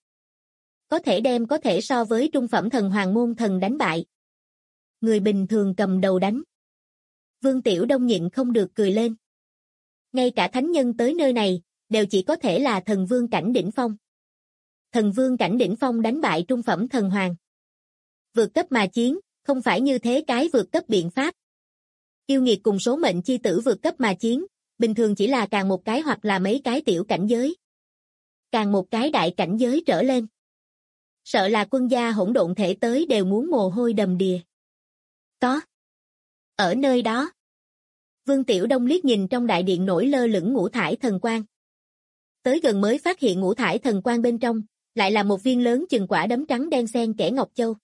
Có thể so với trung phẩm thần hoàng môn thần đánh bại. Người bình thường cầm đầu đánh. Vương Tiểu Đông nhịn không được cười lên. Ngay cả thánh nhân tới nơi này, đều chỉ có thể là thần vương cảnh đỉnh phong. Thần vương cảnh đỉnh phong đánh bại trung phẩm thần hoàng. Vượt cấp mà chiến, không phải như thế cái vượt cấp biện pháp. Yêu nghiệt cùng số mệnh chi tử vượt cấp mà chiến, bình thường chỉ là càng một cái hoặc là mấy cái tiểu cảnh giới. Càng một cái đại cảnh giới trở lên. Sợ là quân gia hỗn độn thể tới đều muốn mồ hôi đầm đìa. Có. Ở nơi đó. Vương Tiểu Đông liếc nhìn trong đại điện nổi lơ lửng ngũ thải thần quang. Tới gần mới phát hiện ngũ thải thần quang bên trong, lại là một viên lớn chừng quả đấm trắng đen xen kẽ ngọc châu.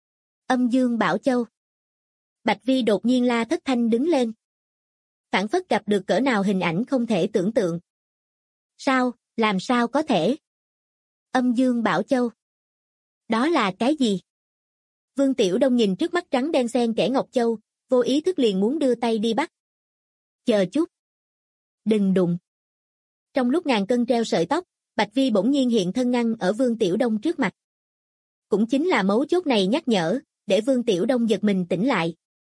Âm Dương Bảo Châu. Bạch Vi đột nhiên la thất thanh đứng lên. Phản phất gặp được cỡ nào hình ảnh không thể tưởng tượng. Sao, làm sao có thể? Âm Dương Bảo Châu. Đó là cái gì? Vương Tiểu Đông nhìn trước mắt trắng đen xen kẽ ngọc châu, vô ý thức liền muốn đưa tay đi bắt. Chờ chút. Đừng đụng. Trong lúc ngàn cân treo sợi tóc, Bạch Vi bỗng nhiên hiện thân ngăn ở Vương Tiểu Đông trước mặt. Cũng chính là mấu chốt này nhắc nhở, để Vương Tiểu Đông giật mình tỉnh lại.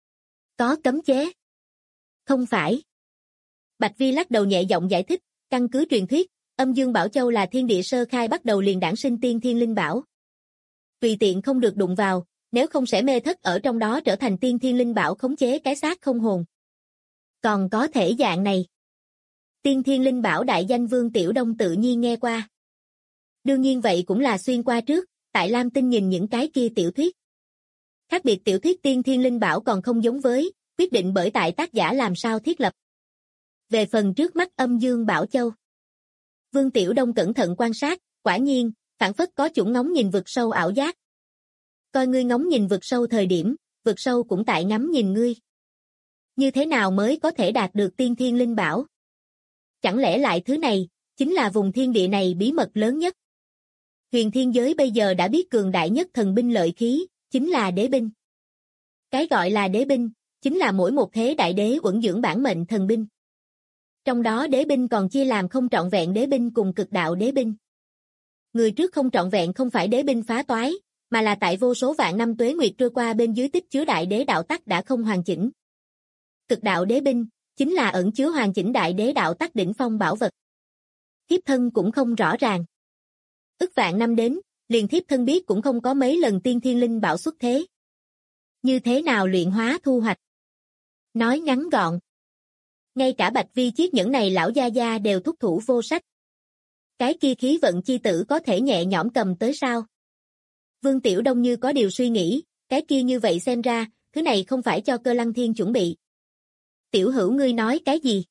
Có cấm chế. Không phải. Bạch Vi lắc đầu nhẹ giọng giải thích, căn cứ truyền thuyết, Âm Dương Bảo Châu là thiên địa sơ khai bắt đầu liền đản sinh tiên thiên linh bảo. Tùy tiện không được đụng vào, nếu không sẽ mê thất ở trong đó trở thành tiên thiên linh bảo khống chế cái xác không hồn. Còn có thể dạng này. Tiên thiên linh bảo đại danh Vương Tiểu Đông tự nhiên nghe qua. Đương nhiên vậy cũng là xuyên qua trước, tại Lam Tinh nhìn những cái kia tiểu thuyết. Khác biệt tiểu thuyết tiên thiên linh bảo còn không giống với, quyết định bởi tại tác giả làm sao thiết lập. Về phần trước mắt Âm Dương Bảo Châu. Vương Tiểu Đông cẩn thận quan sát, quả nhiên, phản phất có chủng ngóng nhìn vực sâu ảo giác. Coi ngươi ngóng nhìn vực sâu thời điểm, vực sâu cũng tại ngắm nhìn ngươi. Như thế nào mới có thể đạt được tiên thiên linh bảo? Chẳng lẽ lại thứ này, chính là vùng thiên địa này bí mật lớn nhất? Huyền thiên giới bây giờ đã biết cường đại nhất thần binh lợi khí, chính là đế binh. Cái gọi là đế binh, chính là mỗi một thế đại đế uẩn dưỡng bản mệnh thần binh. Trong đó đế binh còn chia làm không trọn vẹn đế binh cùng cực đạo đế binh. Người trước không trọn vẹn không phải đế binh phá toái, mà là tại vô số vạn năm tuế nguyệt trôi qua bên dưới tích chứa đại đế đạo tắc đã không hoàn chỉnh. Cực đạo đế binh, chính là ẩn chứa hoàn chỉnh đại đế đạo tắc đỉnh phong bảo vật. Kiếp thân cũng không rõ ràng. Ức vạn năm đến, liền thiếp thân biết cũng không có mấy lần tiên thiên linh bảo xuất thế. Như thế nào luyện hóa thu hoạch? Nói ngắn gọn. Ngay cả Bạch Vi chiếc nhẫn này lão gia gia đều thúc thủ vô sách. Cái kia khí vận chi tử có thể nhẹ nhõm cầm tới sao? Vương Tiểu Đông như có điều suy nghĩ, cái kia như vậy xem ra, thứ này không phải cho Cơ Lăng Thiên chuẩn bị. Tiểu hữu ngươi nói cái gì?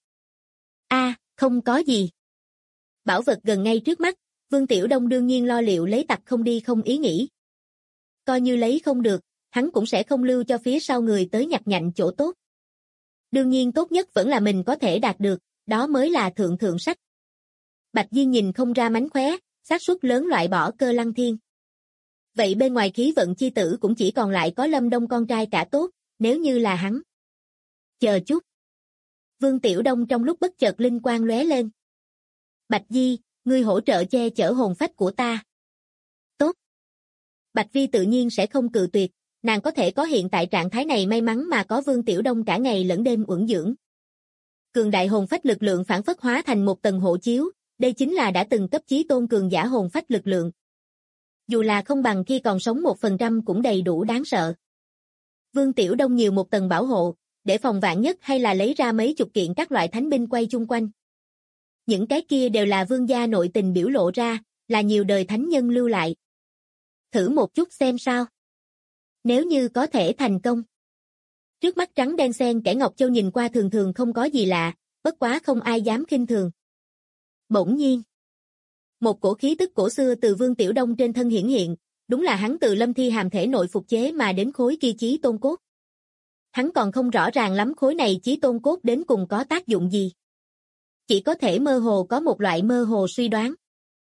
Không có gì. Bảo vật gần ngay trước mắt, Vương Tiểu Đông đương nhiên lo liệu lấy tặc không đi không ý nghĩ. Coi như lấy không được, hắn cũng sẽ không lưu cho phía sau người tới nhặt nhạnh chỗ tốt. Đương nhiên tốt nhất vẫn là mình có thể đạt được, đó mới là thượng sách. Bạch Di nhìn không ra mánh khóe, xác suất lớn loại bỏ Cơ Lăng Thiên. Vậy bên ngoài khí vận chi tử cũng chỉ còn lại có Lâm Đông con trai cả tốt, nếu như là hắn. Chờ chút. Vương Tiểu Đông trong lúc bất chợt linh quang lóe lên. Bạch Di, ngươi hỗ trợ che chở hồn phách của ta. Tốt. Bạch Vi tự nhiên sẽ không cự tuyệt, nàng có thể có hiện tại trạng thái này may mắn mà có Vương Tiểu Đông cả ngày lẫn đêm uẩn dưỡng. Cường đại hồn phách lực lượng phản phất hóa thành một tầng hộ chiếu, đây chính là đã từng cấp chí tôn cường giả hồn phách lực lượng. Dù là không bằng khi còn sống 1% cũng đầy đủ đáng sợ. Vương Tiểu Đông nhiều một tầng bảo hộ, để phòng vạn nhất hay là lấy ra mấy chục kiện các loại thánh binh quay chung quanh. Những cái kia đều là vương gia nội tình biểu lộ ra, là nhiều đời thánh nhân lưu lại. Thử một chút xem sao. Nếu như có thể thành công. Trước mắt trắng đen xen kẻ Ngọc Châu nhìn qua thường thường không có gì lạ, bất quá không ai dám khinh thường. Bỗng nhiên, một cổ khí tức cổ xưa từ Vương Tiểu Đông trên thân hiển hiện, đúng là hắn từ Lâm Thi Hàm thể nội phục chế mà đến khối kia chí tôn cốt. Hắn còn không rõ ràng lắm khối này chí tôn cốt đến cùng có tác dụng gì. Chỉ có thể mơ hồ có một loại mơ hồ suy đoán.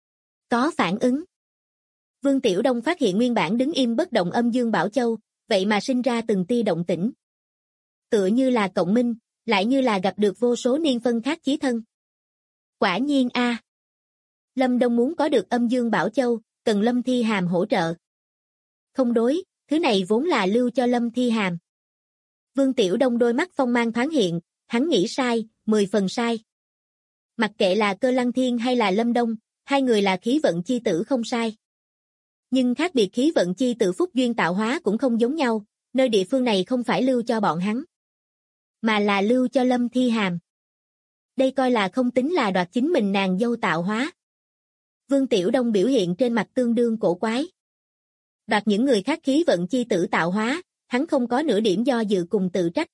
Có phản ứng. Vương Tiểu Đông phát hiện nguyên bản đứng im bất động Âm Dương Bảo Châu, vậy mà sinh ra từng tia động tĩnh. Tựa như là cộng minh, lại như là gặp được vô số niên phân khác chí thân. Quả nhiên a. Lâm Đông muốn có được Âm Dương Bảo Châu, cần Lâm Thi Hàm hỗ trợ. Không đối, thứ này vốn là lưu cho Lâm Thi Hàm. Vương Tiểu Đông đôi mắt phong mang thoáng hiện, hắn nghĩ sai, 10 phần sai. Mặc kệ là Cơ Lăng Thiên hay là Lâm Đông, hai người là khí vận chi tử không sai. Nhưng khác biệt khí vận chi tử phúc duyên tạo hóa cũng không giống nhau, nơi địa phương này không phải lưu cho bọn hắn, mà là lưu cho Lâm Thi Hàm. Đây coi là không tính là đoạt chính mình nàng dâu tạo hóa. Vương Tiểu Đông biểu hiện trên mặt tương đương cổ quái. Đoạt những người khác khí vận chi tử tạo hóa, hắn không có nửa điểm do dự cùng tự trách.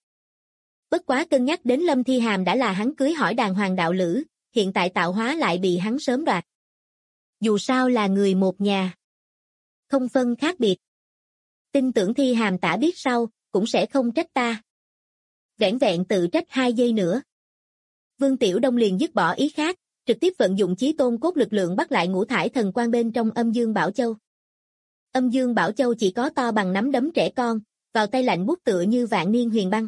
Bất quá cân nhắc đến Lâm Thi Hàm đã là hắn cưới hỏi đàng hoàng đạo lữ, hiện tại tạo hóa lại bị hắn sớm đoạt. Dù sao là người một nhà, không phân khác biệt. Tin tưởng Thi Hàm tả biết sau, cũng sẽ không trách ta. Vẻn vẹn tự trách 2 giây nữa. Vương Tiểu Đông liền dứt bỏ ý khác, trực tiếp vận dụng chí tôn cốt lực lượng bắt lại ngũ thải thần quang bên trong Âm Dương Bảo Châu. Âm Dương Bảo Châu chỉ có to bằng nắm đấm trẻ con, vào tay lạnh buốt tựa như vạn niên huyền băng.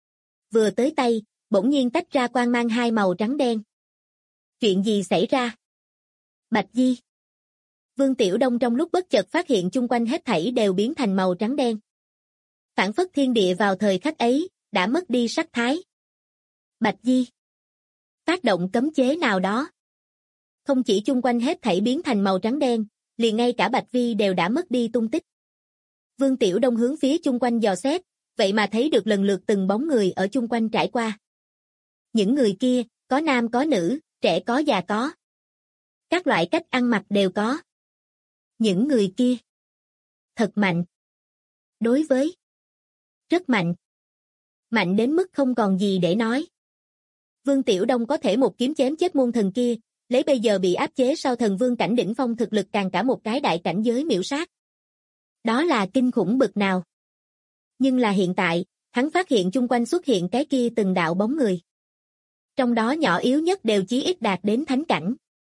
Vừa tới tay, bỗng nhiên tách ra quang mang 2 màu trắng đen. Chuyện gì xảy ra? Bạch Di. Vương Tiểu Đông trong lúc bất chợt phát hiện chung quanh hết thảy đều biến thành màu trắng đen. Phản phất thiên địa vào thời khắc ấy, đã mất đi sắc thái. Bạch Di. Phát động cấm chế nào đó. Không chỉ chung quanh hết thảy biến thành màu trắng đen, liền ngay cả Bạch Vi đều đã mất đi tung tích. Vương Tiểu Đông hướng phía chung quanh dò xét, vậy mà thấy được lần lượt từng bóng người ở chung quanh trải qua. Những người kia, có nam có nữ, trẻ có già có. Các loại cách ăn mặc đều có. Những người kia thật mạnh. Đối với rất mạnh. Mạnh đến mức không còn gì để nói. Vương Tiểu Đông có thể một kiếm chém chết môn thần kia, lấy bây giờ bị áp chế sau thần vương cảnh đỉnh phong thực lực càng cả một cái đại cảnh giới miểu sát. Đó là kinh khủng bực nào. Nhưng là hiện tại, hắn phát hiện chung quanh xuất hiện cái kia từng đạo bóng người. Trong đó nhỏ yếu nhất đều chí ít đạt đến thánh cảnh.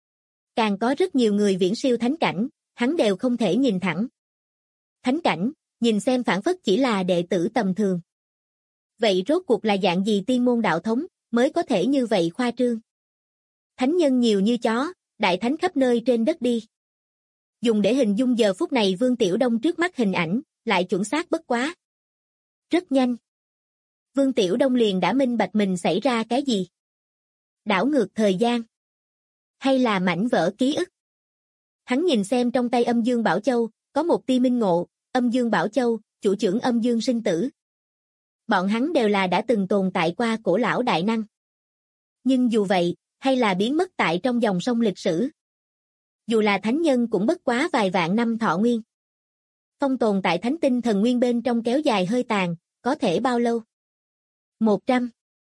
Càng có rất nhiều người viễn siêu thánh cảnh, hắn đều không thể nhìn thẳng. Thánh cảnh, nhìn xem phản phất chỉ là đệ tử tầm thường. Vậy rốt cuộc là dạng gì tiên môn đạo thống, mới có thể như vậy khoa trương? Thánh nhân nhiều như chó, đại thánh khắp nơi trên đất đi. Dùng để hình dung giờ phút này Vương Tiểu Đông trước mắt hình ảnh, lại chuẩn xác bất quá. Rất nhanh. Vương Tiểu Đông liền đã minh bạch mình xảy ra cái gì? Đảo ngược thời gian. Hay là mảnh vỡ ký ức? Hắn nhìn xem trong tay Âm Dương Bảo Châu, có một tia minh ngộ, Âm Dương Bảo Châu, chủ trưởng âm dương sinh tử. Bọn hắn đều là đã từng tồn tại qua cổ lão đại năng. Nhưng dù vậy, hay là biến mất tại trong dòng sông lịch sử. Dù là thánh nhân cũng bất quá vài vạn năm thọ nguyên. Phong tồn tại thánh tinh thần nguyên bên trong kéo dài hơi tàn, có thể bao lâu? 100.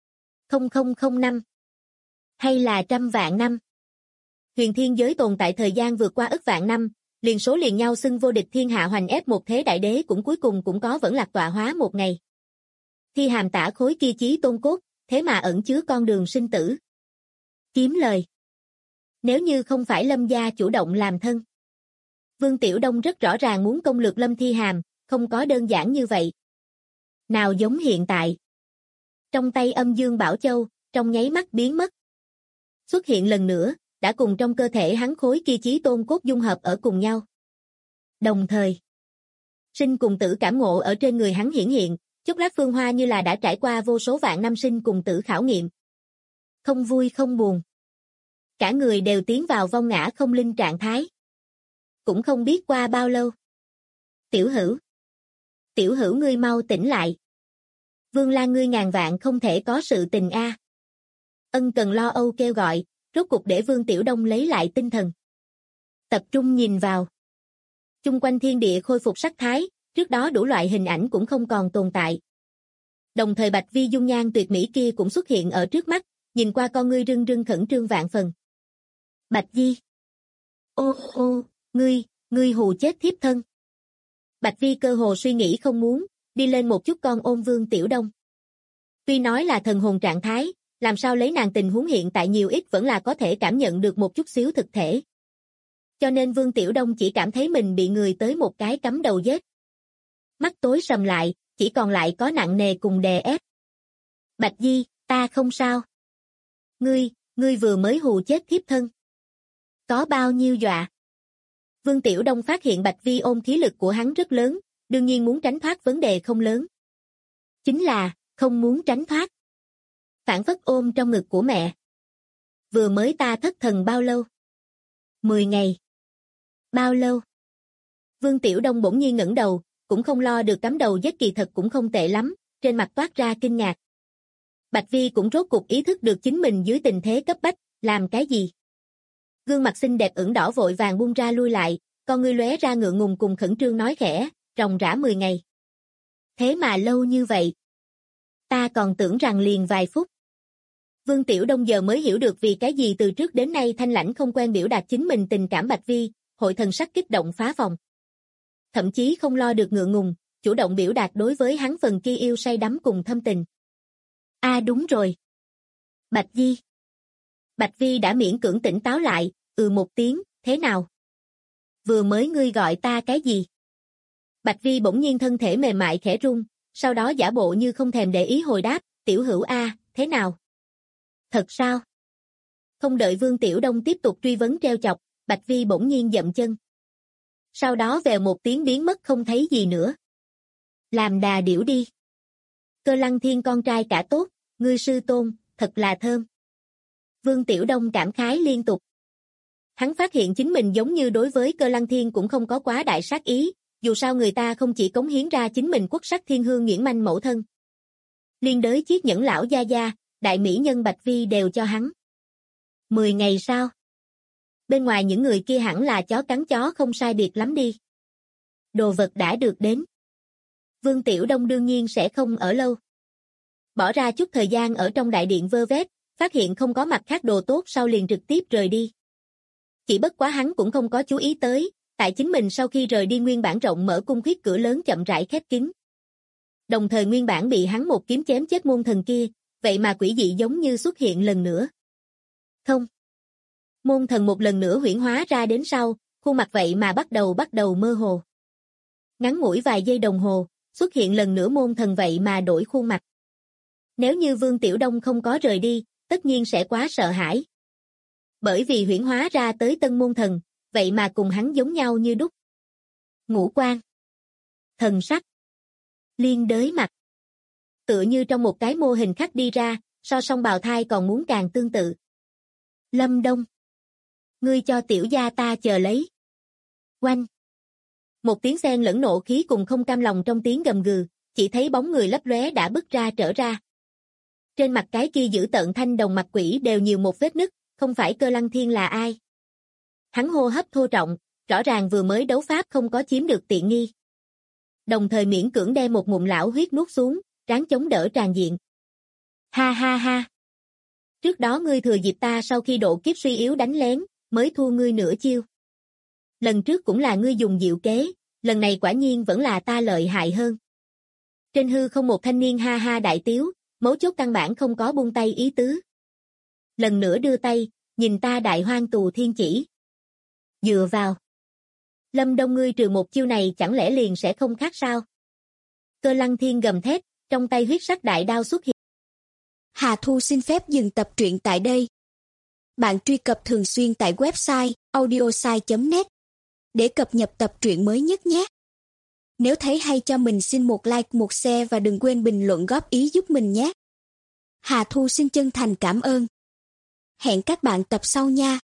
0005. Hay là 100 vạn năm? Huyền thiên giới tồn tại thời gian vượt qua ức vạn năm, liền số liền nhau xưng vô địch thiên hạ hoành ép một thế đại đế cũng cuối cùng cũng có vẫn lạc tọa hóa một ngày. Thi hàm tả khối kia chí tôn cốt, thế mà ẩn chứa con đường sinh tử. Kiếm lời. Nếu như không phải Lâm gia chủ động làm thân. Vương Tiểu Đông rất rõ ràng muốn công lược Lâm Thi Hàm, không có đơn giản như vậy. Nào giống hiện tại. Trong tay Âm Dương Bảo Châu, trong nháy mắt biến mất. Xuất hiện lần nữa, đã cùng trong cơ thể hắn khối kia chí tôn cốt dung hợp ở cùng nhau. Đồng thời, sinh cùng tử cảm ngộ ở trên người hắn hiển hiện, chốc lát phương hoa như là đã trải qua vô số vạn năm sinh cùng tử khảo nghiệm. Không vui không buồn. Cả người đều tiến vào vong ngã không linh trạng thái. Cũng không biết qua bao lâu. Tiểu hữu ngươi mau tỉnh lại. Vương Lan ngươi ngàn vạn không thể có sự tình a. Ân Cần lo âu kêu gọi, rốt cục để Vương Tiểu Đông lấy lại tinh thần. Tập trung nhìn vào. Chung quanh thiên địa khôi phục sắc thái, trước đó đủ loại hình ảnh cũng không còn tồn tại. Đồng thời Bạch Vi dung nhan tuyệt mỹ kia cũng xuất hiện ở trước mắt, nhìn qua con ngươi rưng rưng khẩn trương vạn phần. Bạch Di. Ô, ngươi hù chết thiếp thân. Bạch Vi cơ hồ suy nghĩ không muốn, đi lên một chút con ôm Vương Tiểu Đông. Tuy nói là thần hồn trạng thái, làm sao lấy nàng tình huống hiện tại nhiều ít vẫn là có thể cảm nhận được một chút xíu thực thể. Cho nên Vương Tiểu Đông chỉ cảm thấy mình bị người tới một cái cắm đầu giết. Mắt tối sầm lại, chỉ còn lại có nặng nề cùng đè ép. Bạch Di, ta không sao. Ngươi vừa mới hù chết thiếp thân. Có bao nhiêu dọa? Vương Tiểu Đông phát hiện Bạch Vi ôm khí lực của hắn rất lớn, đương nhiên muốn tránh thoát vấn đề không lớn. Chính là, không muốn tránh thoát. Phản phất ôm trong ngực của mẹ. Vừa mới ta thất thần bao lâu? 10 ngày. Bao lâu? Vương Tiểu Đông bỗng nhiên ngẩng đầu, cũng không lo được cắm đầu giết kỳ thật cũng không tệ lắm, trên mặt toát ra kinh ngạc. Bạch Vi cũng rốt cục ý thức được chính mình dưới tình thế cấp bách, làm cái gì? Gương mặt xinh đẹp ửng đỏ vội vàng buông ra lui lại, con ngươi lóe ra ngượng ngùng cùng khẩn trương nói khẽ, ròng rã 10 ngày. Thế mà lâu như vậy. Ta còn tưởng rằng liền vài phút. Vương Tiểu Đông giờ mới hiểu được vì cái gì từ trước đến nay Thanh Lãnh không quen biểu đạt chính mình tình cảm Bạch Vi, hội thần sắc kích động phá phòng. Thậm chí không lo được ngượng ngùng, chủ động biểu đạt đối với hắn phần kia yêu say đắm cùng thâm tình. Đúng rồi. Bạch Di. Bạch Vi đã miễn cưỡng tỉnh táo lại, một tiếng, thế nào? Vừa mới ngươi gọi ta cái gì? Bạch Vi bỗng nhiên thân thể mềm mại khẽ run, sau đó giả bộ như không thèm để ý hồi đáp, Tiểu hữu thế nào? Thật sao? Không đợi Vương Tiểu Đông tiếp tục truy vấn treo chọc, Bạch Vi bỗng nhiên dậm chân. Sau đó vèo một tiếng biến mất không thấy gì nữa. Làm đà điểu đi. Cơ Lăng Thiên con trai cả tốt, ngươi sư tôn, thật là thơm. Vương Tiểu Đông cảm khái liên tục. Hắn phát hiện chính mình giống như đối với Cơ Lăng Thiên cũng không có quá đại sát ý, dù sao người ta không chỉ cống hiến ra chính mình quốc sắc thiên hương Nguyễn Manh mẫu thân. Liên đới chiếc nhẫn lão gia gia, đại mỹ nhân Bạch Vi đều cho hắn. 10 ngày sau. Bên ngoài những người kia hẳn là chó cắn chó không sai biệt lắm đi. Đồ vật đã được đến. Vương Tiểu Đông đương nhiên sẽ không ở lâu. Bỏ ra chút thời gian ở trong đại điện vơ vét, phát hiện không có mặt khác đồ tốt sau liền trực tiếp rời đi. Chỉ bất quá hắn cũng không có chú ý tới, tại chính mình sau khi rời đi nguyên bản rộng mở cung khuyết cửa lớn chậm rãi khép kín. Đồng thời nguyên bản bị hắn một kiếm chém chết môn thần kia, vậy mà quỷ dị giống như xuất hiện lần nữa. Không. Môn thần một lần nữa huyễn hóa ra đến sau, khuôn mặt vậy mà bắt đầu mơ hồ. Ngắn ngủi vài giây đồng hồ, xuất hiện lần nữa môn thần vậy mà đổi khuôn mặt. Nếu như Vương Tiểu Đông không có rời đi, tất nhiên sẽ quá sợ hãi. Bởi vì huyễn hóa ra tới tân môn thần, vậy mà cùng hắn giống nhau như đúc. Ngũ quan, thần sắc, liên đới mặt. Tựa như trong một cái mô hình khắc đi ra, so song bào thai còn muốn càng tương tự. Lâm Đông. Ngươi cho tiểu gia ta chờ lấy. Oanh! Một tiếng xen lẫn nộ khí cùng không cam lòng trong tiếng gầm gừ, chỉ thấy bóng người lấp lóe đã bước ra trở ra. Trên mặt cái kia dữ tợn thanh đồng mặt quỷ đều nhiều một vết nứt, không phải Cơ Lăng Thiên là ai. Hắn hô hấp thô trọng, rõ ràng vừa mới đấu pháp không có chiếm được tiện nghi. Đồng thời miễn cưỡng đem một ngụm lão huyết nuốt xuống, ráng chống đỡ tràn diện. Ha ha ha! Trước đó ngươi thừa dịp ta sau khi độ kiếp suy yếu đánh lén, mới thua ngươi nửa chiêu. Lần trước cũng là ngươi dùng diệu kế, lần này quả nhiên vẫn là ta lợi hại hơn. Trên hư không một thanh niên ha ha đại tiếu, mấu chốt căn bản không có buông tay ý tứ. Lần nữa đưa tay, nhìn ta đại hoang tù thiên chỉ. Dựa vào. Lâm Đông ngươi trừ một chiêu này chẳng lẽ liền sẽ không khác sao? Cơ Lăng Thiên gầm thét, trong tay huyết sắc đại đao xuất hiện. Hà Thu xin phép dừng tập truyện tại đây. Bạn truy cập thường xuyên tại website audiosai.net để cập nhật tập truyện mới nhất nhé. Nếu thấy hay cho mình xin một like, một share và đừng quên bình luận góp ý giúp mình nhé. Hà Thu xin chân thành cảm ơn. Hẹn các bạn tập sau nha.